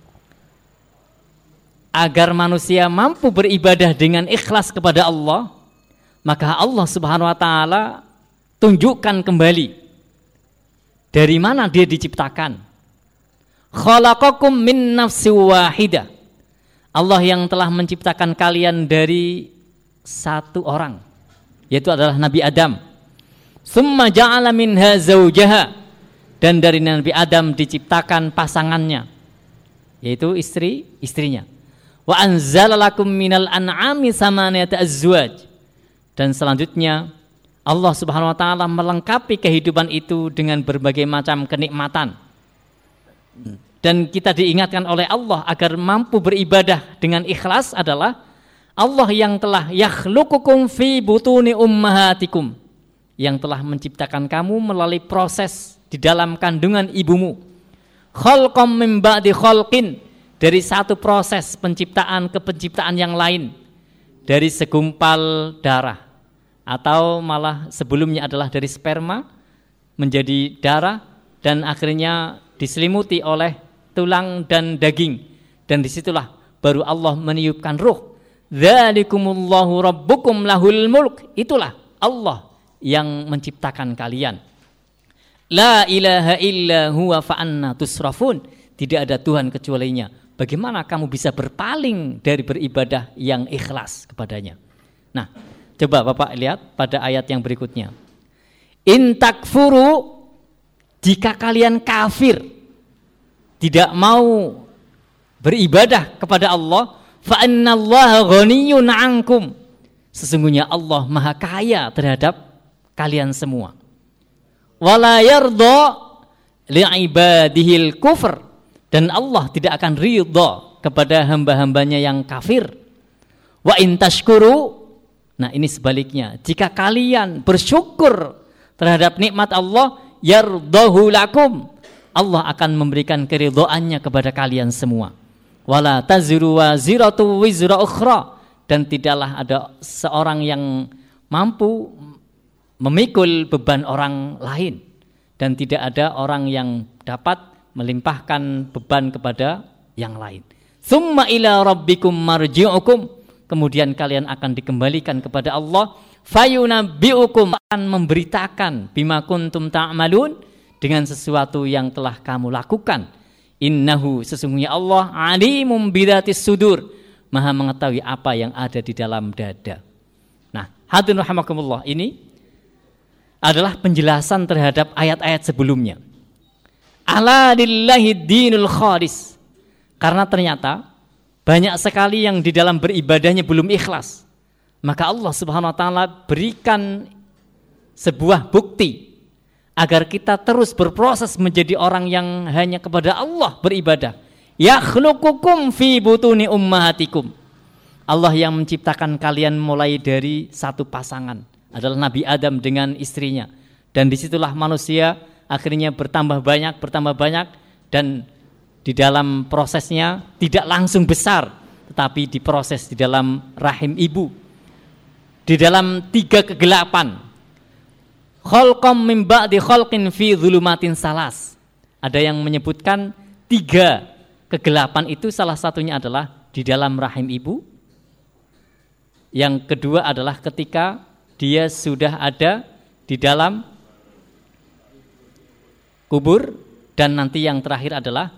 Agar manusia mampu beribadah dengan ikhlas kepada Allah, maka Allah Subhanahu wa ta'ala tunjukkan kembali dari mana dia diciptakan. Khalaqakum min nafsin wahidah. Allah yang telah menciptakan kalian dari satu orang, yaitu adalah Nabi Adam. Tsumma ja'ala minha zawjaha, dan dari Nabi Adam diciptakan pasangannya, yaitu istri istrinya. Wa anzala lakum minal an'ami thamaniyata azwaj, dan selanjutnya Allah Subhanahu wa ta'ala melengkapi kehidupan itu dengan berbagai macam kenikmatan. Dan kita diingatkan oleh Allah agar mampu beribadah dengan ikhlas adalah Allah yang telah yakhluqukum fi butuni ummahatikum, yang telah menciptakan kamu melalui proses di dalam kandungan ibumu. Khalqam min ba'di khalqin, dari satu proses penciptaan ke penciptaan yang lain, dari segumpal darah, atau malah sebelumnya adalah dari sperma menjadi darah, dan akhirnya diselimuti oleh tulang dan daging, dan disitulah baru Allah meniupkan ruh. Dzalikumullahu rabbukum lahul mulk, itulah Allah yang menciptakan kalian. La ilaha illa huwa fa anna tusrafun, tidak ada Tuhan kecualinya, bagaimana kamu bisa berpaling dari beribadah yang ikhlas kepadanya? Nah, coba Bapak lihat pada ayat yang berikutnya. In takfuru, jika kalian kafir, tidak mau beribadah kepada Allah, fa innallaha ghaniyyun 'ankum. Sesungguhnya Allah Maha Kaya terhadap kalian semua. Wala yarda li'ibadihil kufr, dan Allah tidak akan ridha kepada hamba-hambanya yang kafir. Wa in tashkuru, nah ini sebaliknya, jika kalian bersyukur terhadap nikmat Allah, yardahu lakum, Allah akan memberikan keridhaannya kepada kalian semua. Wala taziru waziratu wizra ukhra, dan tidaklah ada seorang yang mampu memikul beban orang lain, dan tidak ada orang yang dapat melimpahkan beban kepada yang lain. Tsumma ila rabbikum marji'ukum, kemudian kalian akan dikembalikan kepada Allah. Fayunabbi'ukum, akan memberitakan bima kuntum ta'malun, dengan sesuatu yang telah kamu lakukan. Innahu, sesungguhnya Allah alimum bidzatis sudur, Maha mengetahui apa yang ada di dalam dada. Nah, hadirin rahimakumullah, ini adalah penjelasan terhadap ayat-ayat sebelumnya. Ala lillahi dinul khalis, karena ternyata banyak sekali yang di dalam beribadahnya belum ikhlas. Maka Allah Subhanahu wa taala berikan sebuah bukti agar kita terus berproses menjadi orang yang hanya kepada Allah beribadah. Yakhluqukum fi butuni ummahatikum. Allah yang menciptakan kalian mulai dari satu pasangan, adalah Nabi Adam dengan istrinya. Dan disitulah manusia akhirnya bertambah banyak, bertambah banyak. Dan di dalam prosesnya tidak langsung besar, tetapi diproses di dalam rahim ibu, di dalam tiga kegelapan. Khalqam min ba'di khalqin fi dhulumatin salas. Ada yang menyebutkan tiga kegelapan itu, salah satunya adalah di dalam rahim ibu. Yang kedua adalah ketika dia sudah ada di dalam kubur, dan nanti yang terakhir adalah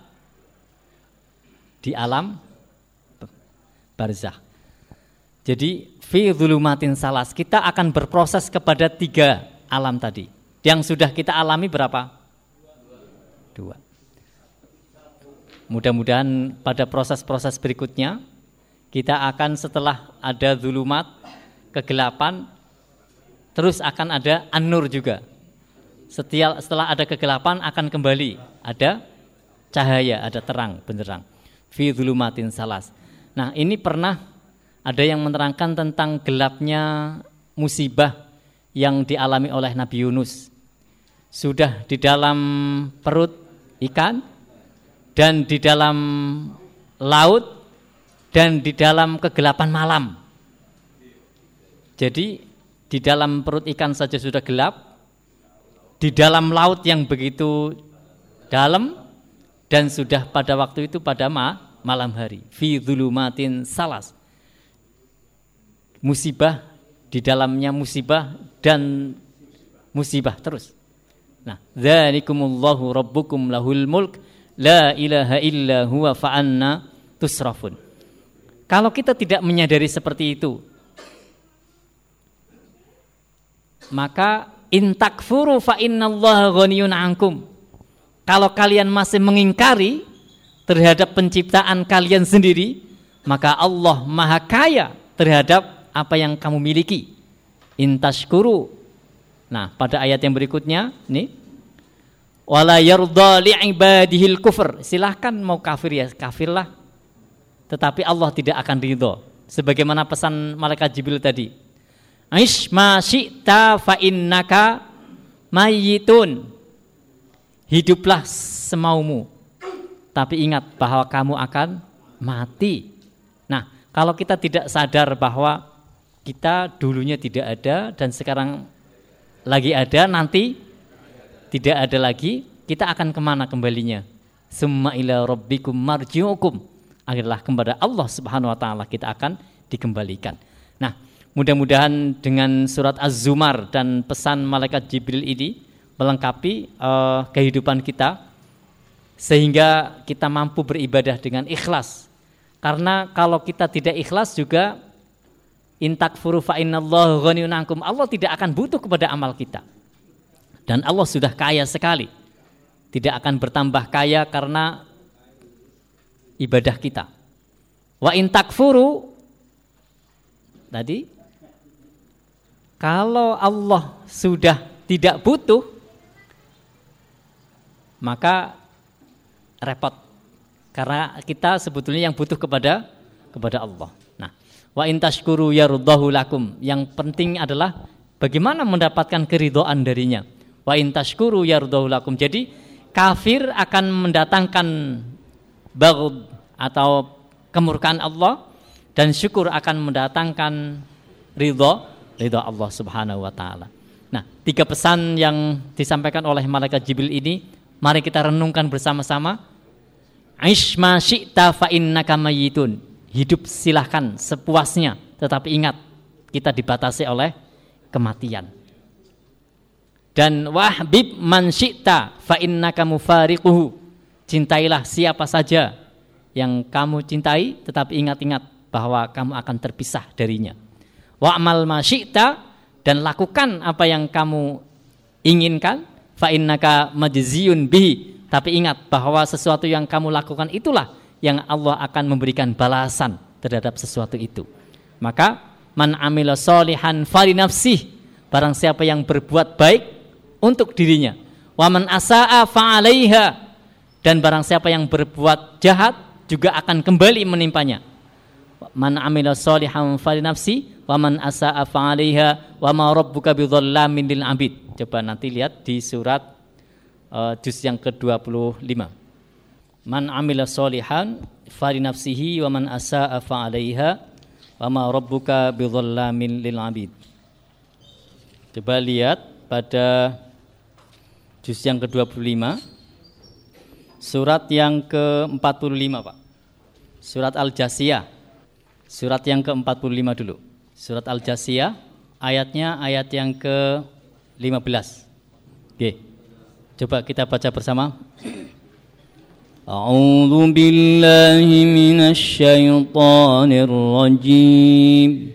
di alam barzakh. Jadi fi dhulumatin salas, kita akan berproses kepada tiga alam tadi. Yang sudah kita alami berapa? Dua. Mudah-mudahan pada proses-proses berikutnya kita akan, setelah ada zulumat, kegelapan, terus akan ada an-nur juga. Setelah, setelah ada kegelapan akan kembali ada cahaya, ada terang, benderang. Fi zulumatin salas. Nah, ini pernah ada yang menerangkan tentang gelapnya musibah yang dialami oleh Nabi Yunus. Sudah di dalam perut ikan, dan di dalam laut, dan di dalam kegelapan malam. Jadi di dalam perut ikan saja sudah gelap, di dalam laut yang begitu dalam, dan sudah pada waktu itu pada ma, malam hari. Fi dhulumatin salas. Musibah, di dalamnya musibah dan musibah terus. Nah, dzalikumullahu rabbukum lahul mulk la ilaha illa huwa fa'anna tusrafun. Kalau kita tidak menyadari seperti itu, maka in takfuru fa innallaha ghaniyun 'ankum. Kalau kalian masih mengingkari terhadap penciptaan kalian sendiri, maka Allah Maha Kaya terhadap apa yang kamu miliki. In tashkuru. Nah, pada ayat yang berikutnya nih, wala yarda li'ibadihil kufr. Silahkan mau kafir ya kafirlah, tetapi Allah tidak akan ridho. Sebagaimana pesan malaikat Jibril tadi, Aish ma syi'ta fa innaka mayyitun. Hiduplah semaumu, tapi ingat bahwa kamu akan mati. Nah, kalau kita tidak sadar bahwa kita dulunya tidak ada dan sekarang lagi ada, nanti tidak ada lagi, kita akan kemana kembalinya? Summa ila rabbikum marji'ukum. Adalah kepada Allah Subhanahu wa taala kita akan dikembalikan. Nah, mudah-mudahan dengan surat Az-Zumar dan pesan malaikat Jibril ini melengkapi uh, kehidupan kita, sehingga kita mampu beribadah dengan ikhlas. Karena kalau kita tidak ikhlas juga, in takfuru fa innallaha ghaniyun ankum, Allah tidak akan butuh kepada amal kita. Dan Allah sudah kaya sekali, tidak akan bertambah kaya karena ibadah kita. Wa in takfuru, tadi kalau Allah sudah tidak butuh, maka repot, karena kita sebetulnya yang butuh kepada kepada Allah. Nah, wa in tashkuru yardahu lakum, yang penting adalah bagaimana mendapatkan keridhaan darinya. Wa in tashkuru yardahu lakum, jadi kafir akan mendatangkan baghd atau kemurkaan Allah, dan syukur akan mendatangkan ridha ridha Allah Subhanahu wa taala. Nah, tiga pesan yang disampaikan oleh malaikat Jibril ini, mari kita renungkan bersama-sama. Aish ma syi'ta fa innaka mayyitun. Hidup silahkan sepuasnya, tetapi ingat kita dibatasi oleh kematian. Dan wahbib man syi'ta fa innaka mufariquhu. Cintailah siapa saja yang kamu cintai, tetapi ingat-ingat bahwa kamu akan terpisah darinya. Wa'mal ma syi'ta, dan lakukan apa yang kamu inginkan, fa innaka majziyun bihi. Tapi ingat bahwa sesuatu yang kamu lakukan itulah yang Allah akan memberikan balasan terhadap sesuatu itu. Maka man amila sholihan fali nafsih, barang siapa yang berbuat baik untuk dirinya. Wa man asaa fa alaiha, dan barang siapa yang berbuat jahat juga akan kembali menimpanya. Man amila sholihan fali nafsi wa man asaa fa alaiha wa ma rabbuka bidzallamin lil abid. Coba nanti lihat di surat Uh, juz yang ke dua puluh lima. Man amila sholihan fali nafsihi wa man asaa fa alaiha wa ma rabbuka bidzallamin lil abid. Coba lihat pada juz yang ke dua puluh lima, surat yang ke empat puluh lima, Pak. Surat Al-Jasiyah. Surat yang ke empat puluh lima dulu. Surat Al-Jasiyah, ayatnya ayat yang ke lima belas. Oke. Coba kita baca bersama. A'udzu billahi minasy syaithanir rajim.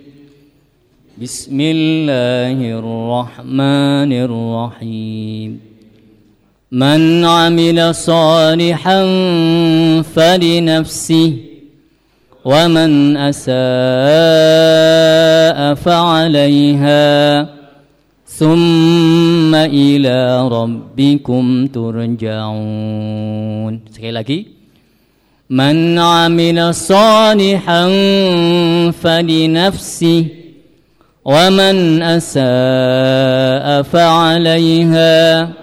Bismillahirrahmanirrahim. Man 'amila shalihan falinafsihi wa man asaa fa'alaiha. Summa ila rabbikum turja'un. Sekali lagi. Man 'amila shalihan falinafsihi wa man asaa fa'alaiha.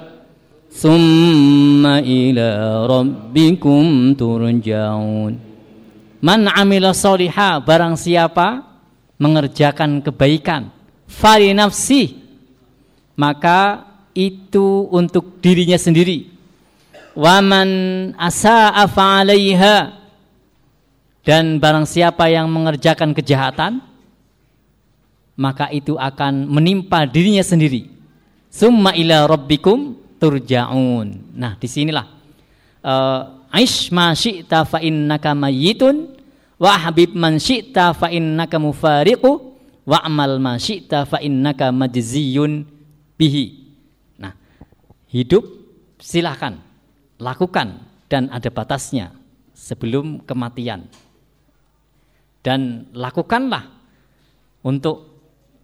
Summa ila rabbikum turja'un. Man 'amila shalihan, barang siapa mengerjakan kebaikan, falinafsihi, maka itu untuk dirinya sendiri. Waman asaa fa'alaiha, dan barang siapa yang mengerjakan kejahatan, maka itu akan menimpa dirinya sendiri. Summa ila rabbikum turja'un. Nah, disinilah uh, aish ma syi'ta fa innaka mayyitun wa habib man syi'ta fa innaka mufariqu wa'mal ma syi'ta fa innaka majziyun bihi. Nah, hidup silahkan lakukan, dan ada batasnya sebelum kematian. Dan lakukanlah untuk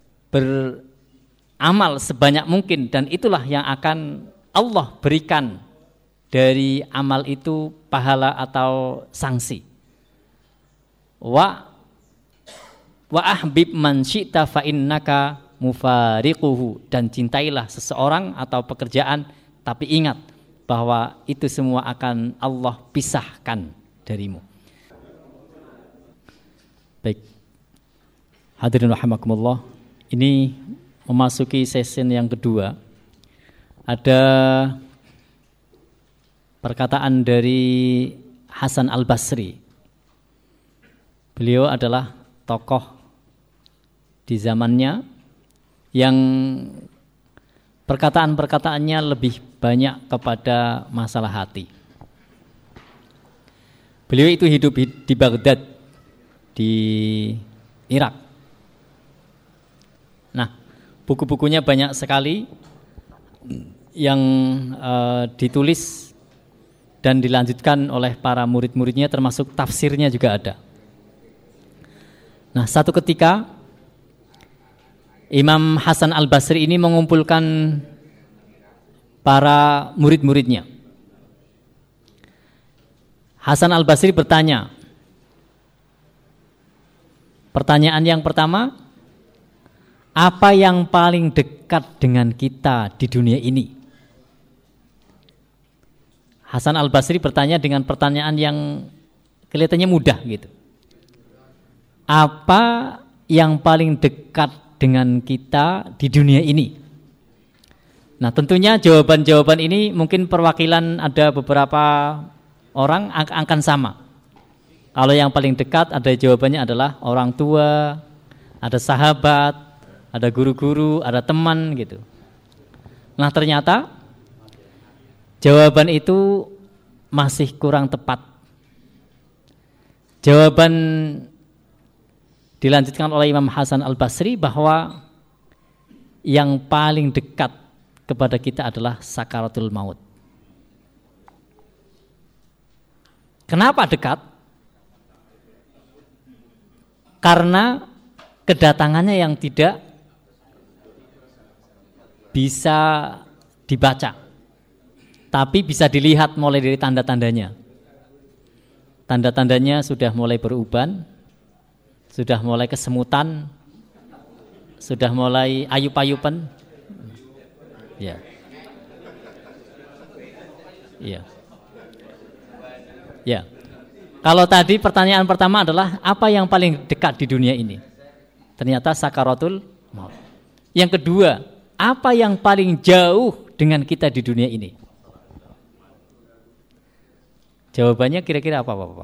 beramal sebanyak mungkin, dan itulah yang akan Allah berikan dari amal itu pahala atau sanksi. Wa wa ahbib man syi'ta fa innaka mufariquhu, dan cintailah seseorang atau pekerjaan, tapi ingat bahwa itu semua akan Allah pisahkan darimu. Baik, hadirin rahimakumullah, ini memasuki sesi yang kedua. Ada perkataan dari Hasan Al-Basri. Beliau adalah tokoh di zamannya yang perkataan-perkataannya lebih banyak kepada masalah hati. Beliau itu hidup di Baghdad, di Irak. Nah, buku-bukunya banyak sekali yang uh, ditulis dan dilanjutkan oleh para murid-muridnya, termasuk tafsirnya juga ada. Nah, satu ketika Imam Hasan Al-Basri ini mengumpulkan para murid-muridnya. Hasan Al-Basri bertanya. Pertanyaan yang pertama, apa yang paling dekat dengan kita di dunia ini? Hasan Al-Basri bertanya dengan pertanyaan yang kelihatannya mudah gitu. Apa yang paling dekat dengan kita di dunia ini? Nah, tentunya jawaban-jawaban ini mungkin perwakilan ada beberapa orang akan sama. Kalau yang paling dekat ada jawabannya adalah orang tua, ada sahabat, ada guru-guru, ada teman gitu. Nah, ternyata jawaban itu masih kurang tepat. Jawaban dilanjutkan oleh Imam Hasan Al-Basri bahwa yang paling dekat kepada kita adalah sakaratul maut. Kenapa dekat? Karena kedatangannya yang tidak bisa dibaca, tapi bisa dilihat mulai dari tanda-tandanya. Tanda-tandanya sudah mulai beruban, sudah mulai kesemutan, sudah mulai ayup-ayupan. Ya. Ya. Ya. Kalau tadi pertanyaan pertama adalah apa yang paling dekat di dunia ini? Ternyata sakaratul maut. Yang kedua, apa yang paling jauh dengan kita di dunia ini? Jawabannya kira-kira apa, Bapak?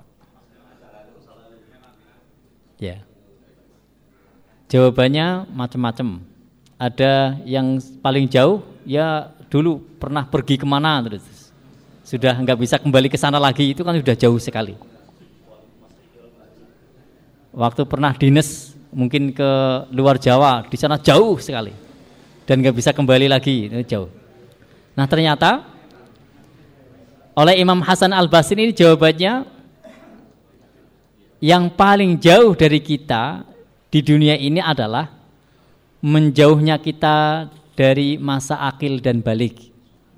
Ya. Jawabannya macam-macam. Ada yang paling jauh, ya dulu pernah pergi kemana terus. Sudah nggak bisa kembali ke sana lagi, itu kan sudah jauh sekali. Waktu pernah dinas mungkin ke luar Jawa, di sana jauh sekali dan nggak bisa kembali lagi, itu jauh. Nah, ternyata oleh Imam Hasan Al-Basri ini jawabannya yang paling jauh dari kita di dunia ini adalah menjauhnya kita dari masa akil dan balik.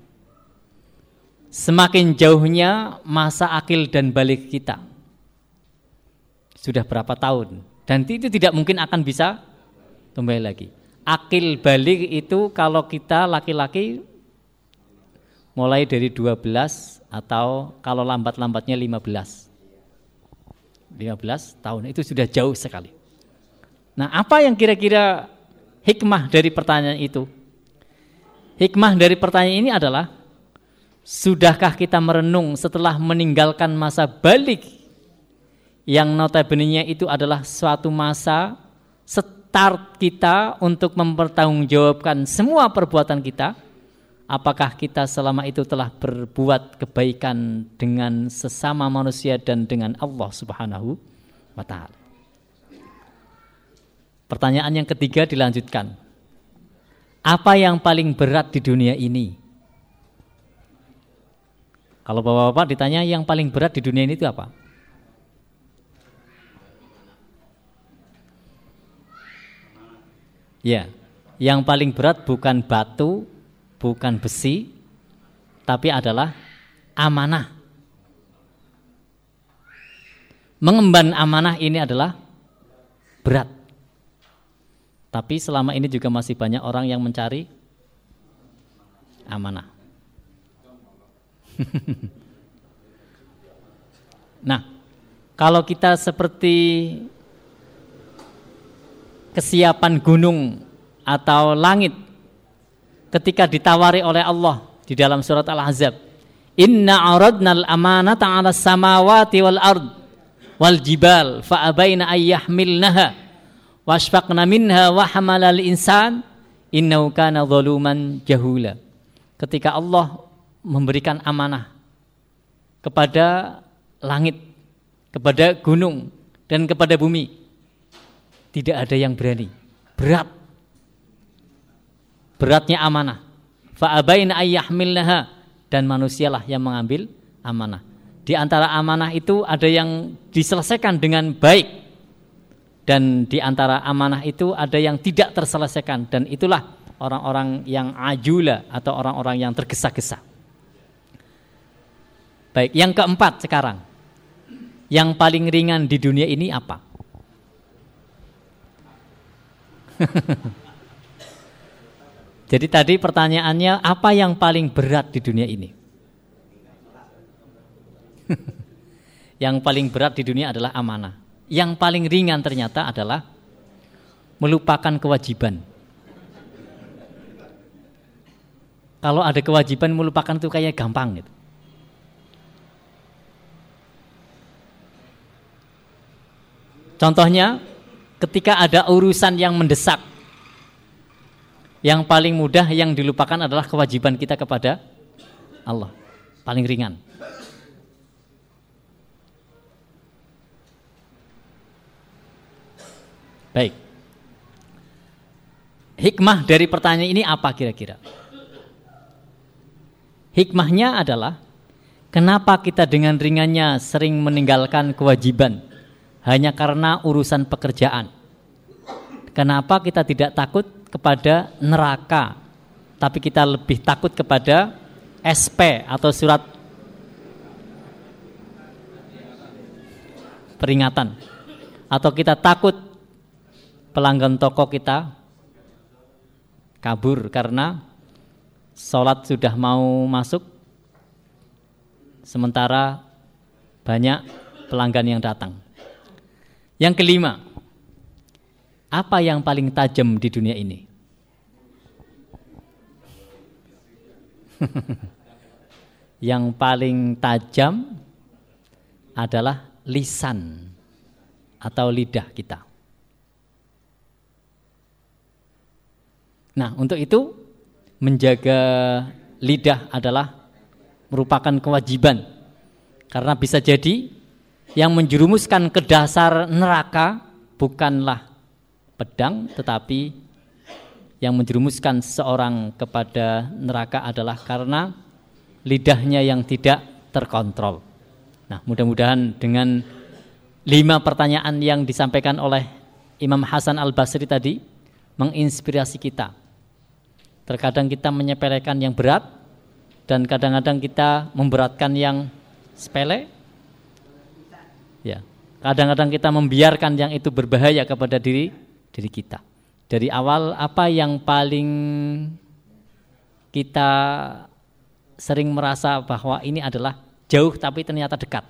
Semakin jauhnya masa akil dan balik kita, sudah berapa tahun, dan itu tidak mungkin akan bisa kembali lagi. Akil balik itu kalau kita laki-laki mulai dari dua belas atau kalau lambat-lambatnya lima belas lima belas tahun, itu sudah jauh sekali. Nah, apa yang kira-kira hikmah dari pertanyaan itu? Hikmah dari pertanyaan ini adalah, sudahkah kita merenung setelah meninggalkan masa balik yang notabene-nya itu adalah suatu masa start kita untuk mempertanggungjawabkan semua perbuatan kita? Apakah kita selama itu telah berbuat kebaikan dengan sesama manusia dan dengan Allah Subhanahu wa ta'ala? Pertanyaan yang ketiga dilanjutkan. Apa yang paling berat di dunia ini? Kalau bapak-bapak ditanya yang paling berat di dunia ini itu apa? Ya, yang paling berat bukan batu, bukan besi, tapi adalah amanah. Mengemban amanah ini adalah berat. Tapi selama ini juga masih banyak orang yang mencari amanah. Nah, kalau kita seperti kesiapan gunung atau langit ketika ditawari oleh Allah di dalam surat Al-Ahzab, inna aradnal amanata 'alas samawati wal ard wal jibal fa abaina ayyahmilnaha wasfaqna minha wa hamalal insan innahu kana zaluman jahula. Ketika Allah memberikan amanah kepada langit kepada gunung, dan kepada bumi. Tidak ada yang berani. Berat. Beratnya amanah. Fa'abaina ayyahmilnaha, dan manusialah yang mengambil amanah. Di antara amanah itu ada yang diselesaikan dengan baik, dan di antara amanah itu ada yang tidak terselesaikan, dan itulah orang-orang yang ajula atau orang-orang yang tergesa-gesa. Baik, yang keempat sekarang. Yang paling ringan di dunia ini apa? Jadi tadi pertanyaannya, apa yang paling berat di dunia ini? Yang paling berat di dunia adalah amanah. Yang paling ringan ternyata adalah melupakan kewajiban. Kalau ada kewajiban, melupakan itu kayak gampang gitu. Contohnya, ketika ada urusan yang mendesak, yang paling mudah yang dilupakan adalah kewajiban kita kepada Allah. Paling ringan. Baik. Hikmah dari pertanyaan ini apa kira-kira? Hikmahnya adalah, kenapa kita dengan ringannya sering meninggalkan kewajiban hanya karena urusan pekerjaan? Kenapa kita tidak takut kepada neraka, tapi kita lebih takut kepada S P atau surat peringatan? Atau kita takut pelanggan toko kita kabur karena sholat sudah mau masuk, sementara banyak pelanggan yang datang. Yang kelima, apa yang paling tajam di dunia ini? Yang paling tajam adalah lisan atau lidah kita. Nah, untuk itu menjaga lidah adalah merupakan kewajiban, karena bisa jadi yang menjerumuskan ke dasar neraka bukanlah pedang, tetapi yang menjerumuskan seseorang kepada neraka adalah karena lidahnya yang tidak terkontrol. Nah, mudah-mudahan dengan lima pertanyaan yang disampaikan oleh Imam Hasan Al-Basri tadi menginspirasi kita. Terkadang kita menyepelekan yang berat, dan kadang-kadang kita memberatkan yang sepele. Ya, kadang-kadang kita membiarkan yang itu berbahaya kepada diri diri kita. Dari awal, apa yang paling kita sering merasa bahwa ini adalah jauh tapi ternyata dekat?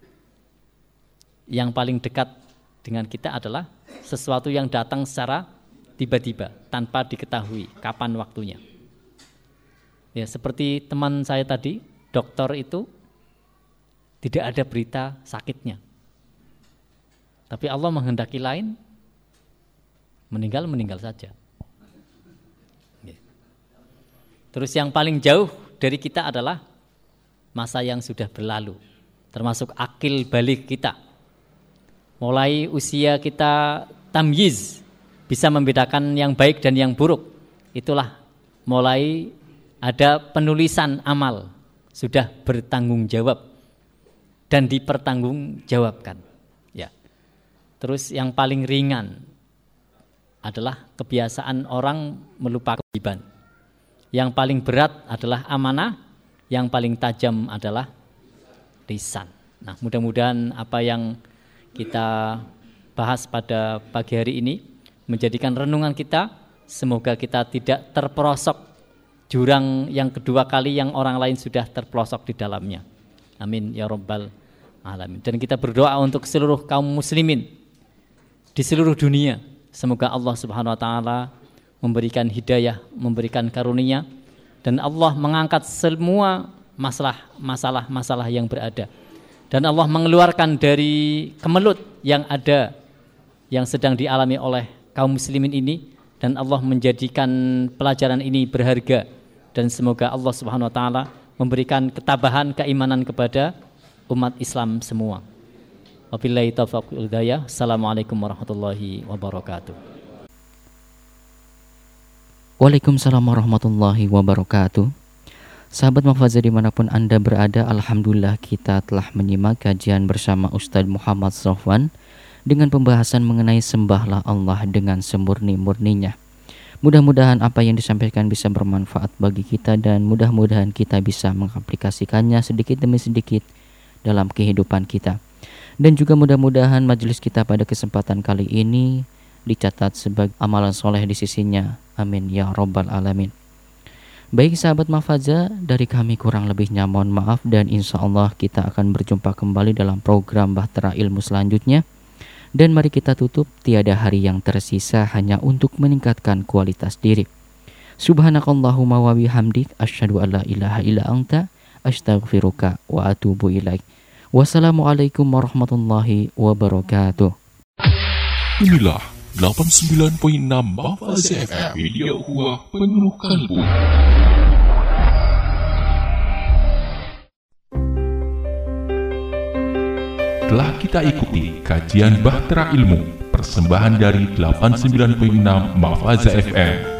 Yang paling dekat dengan kita adalah sesuatu yang datang secara tiba-tiba, tanpa diketahui kapan waktunya. Ya, seperti teman saya tadi, dokter itu tidak ada berita sakitnya, tapi Allah menghendaki lain, meninggal meninggal saja. Ya. Terus yang paling jauh dari kita adalah masa yang sudah berlalu, termasuk akil balik kita. Mulai usia kita tamyiz, bisa membedakan yang baik dan yang buruk, itulah mulai ada penulisan amal, sudah bertanggung jawab dan dipertanggungjawabkan. Ya. Terus yang paling ringan adalah kebiasaan orang melupakan kewajiban. Yang paling berat adalah amanah, yang paling tajam adalah lisan. Nah, mudah-mudahan apa yang kita bahas pada pagi hari ini menjadikan renungan kita, semoga kita tidak terperosok jurang yang kedua kali yang orang lain sudah terpelosok di dalamnya. Amin ya rabbal alamin. Dan kita berdoa untuk seluruh kaum muslimin di seluruh dunia. Semoga Allah Subhanahu wa taala memberikan hidayah, memberikan karunia, dan Allah mengangkat semua masalah-masalah-masalah yang berada. Dan Allah mengeluarkan dari kemelut yang ada, yang sedang dialami oleh kaum muslimin ini, dan Allah menjadikan pelajaran ini berharga, dan semoga Allah Subhanahu wa taala memberikan ketabahan keimanan kepada umat Islam semua. Wabillahi taufiq wal hidayah. Assalamualaikum warahmatullahi wabarakatuh. Waalaikumsalam warahmatullahi wabarakatuh. Sahabat Mahfazah dimanapun Anda berada, alhamdulillah kita telah menyimak kajian bersama Ustadz Muhammad Sofwan dengan pembahasan mengenai sembahlah Allah dengan semurni-murninya. Mudah-mudahan apa yang disampaikan bisa bermanfaat bagi kita dan mudah-mudahan kita bisa mengaplikasikannya sedikit demi sedikit dalam kehidupan kita. Dan juga mudah-mudahan majelis kita pada kesempatan kali ini dicatat sebagai amalan soleh di sisinya. Amin ya rabbal alamin. Baik sahabat Mahfazah, dari kami kurang lebihnya mohon maaf dan insya Allah kita akan berjumpa kembali dalam program Bahtera Ilmu selanjutnya. Dan mari kita tutup, tiada hari yang tersisa hanya untuk meningkatkan kualitas diri. Subhanakallahumma wa bihamdik, asyhadu an la ilaha illa anta, astaghfiruka wa atubu ilaik. Wassalamualaikum warahmatullahi wabarakatuh. Inilah delapan puluh sembilan koma enam Mahfazah F M, media ukhuwah penuh kalbu. Telah kita ikuti kajian Bahtera Ilmu, persembahan dari delapan puluh sembilan koma enam Mahfazah F M.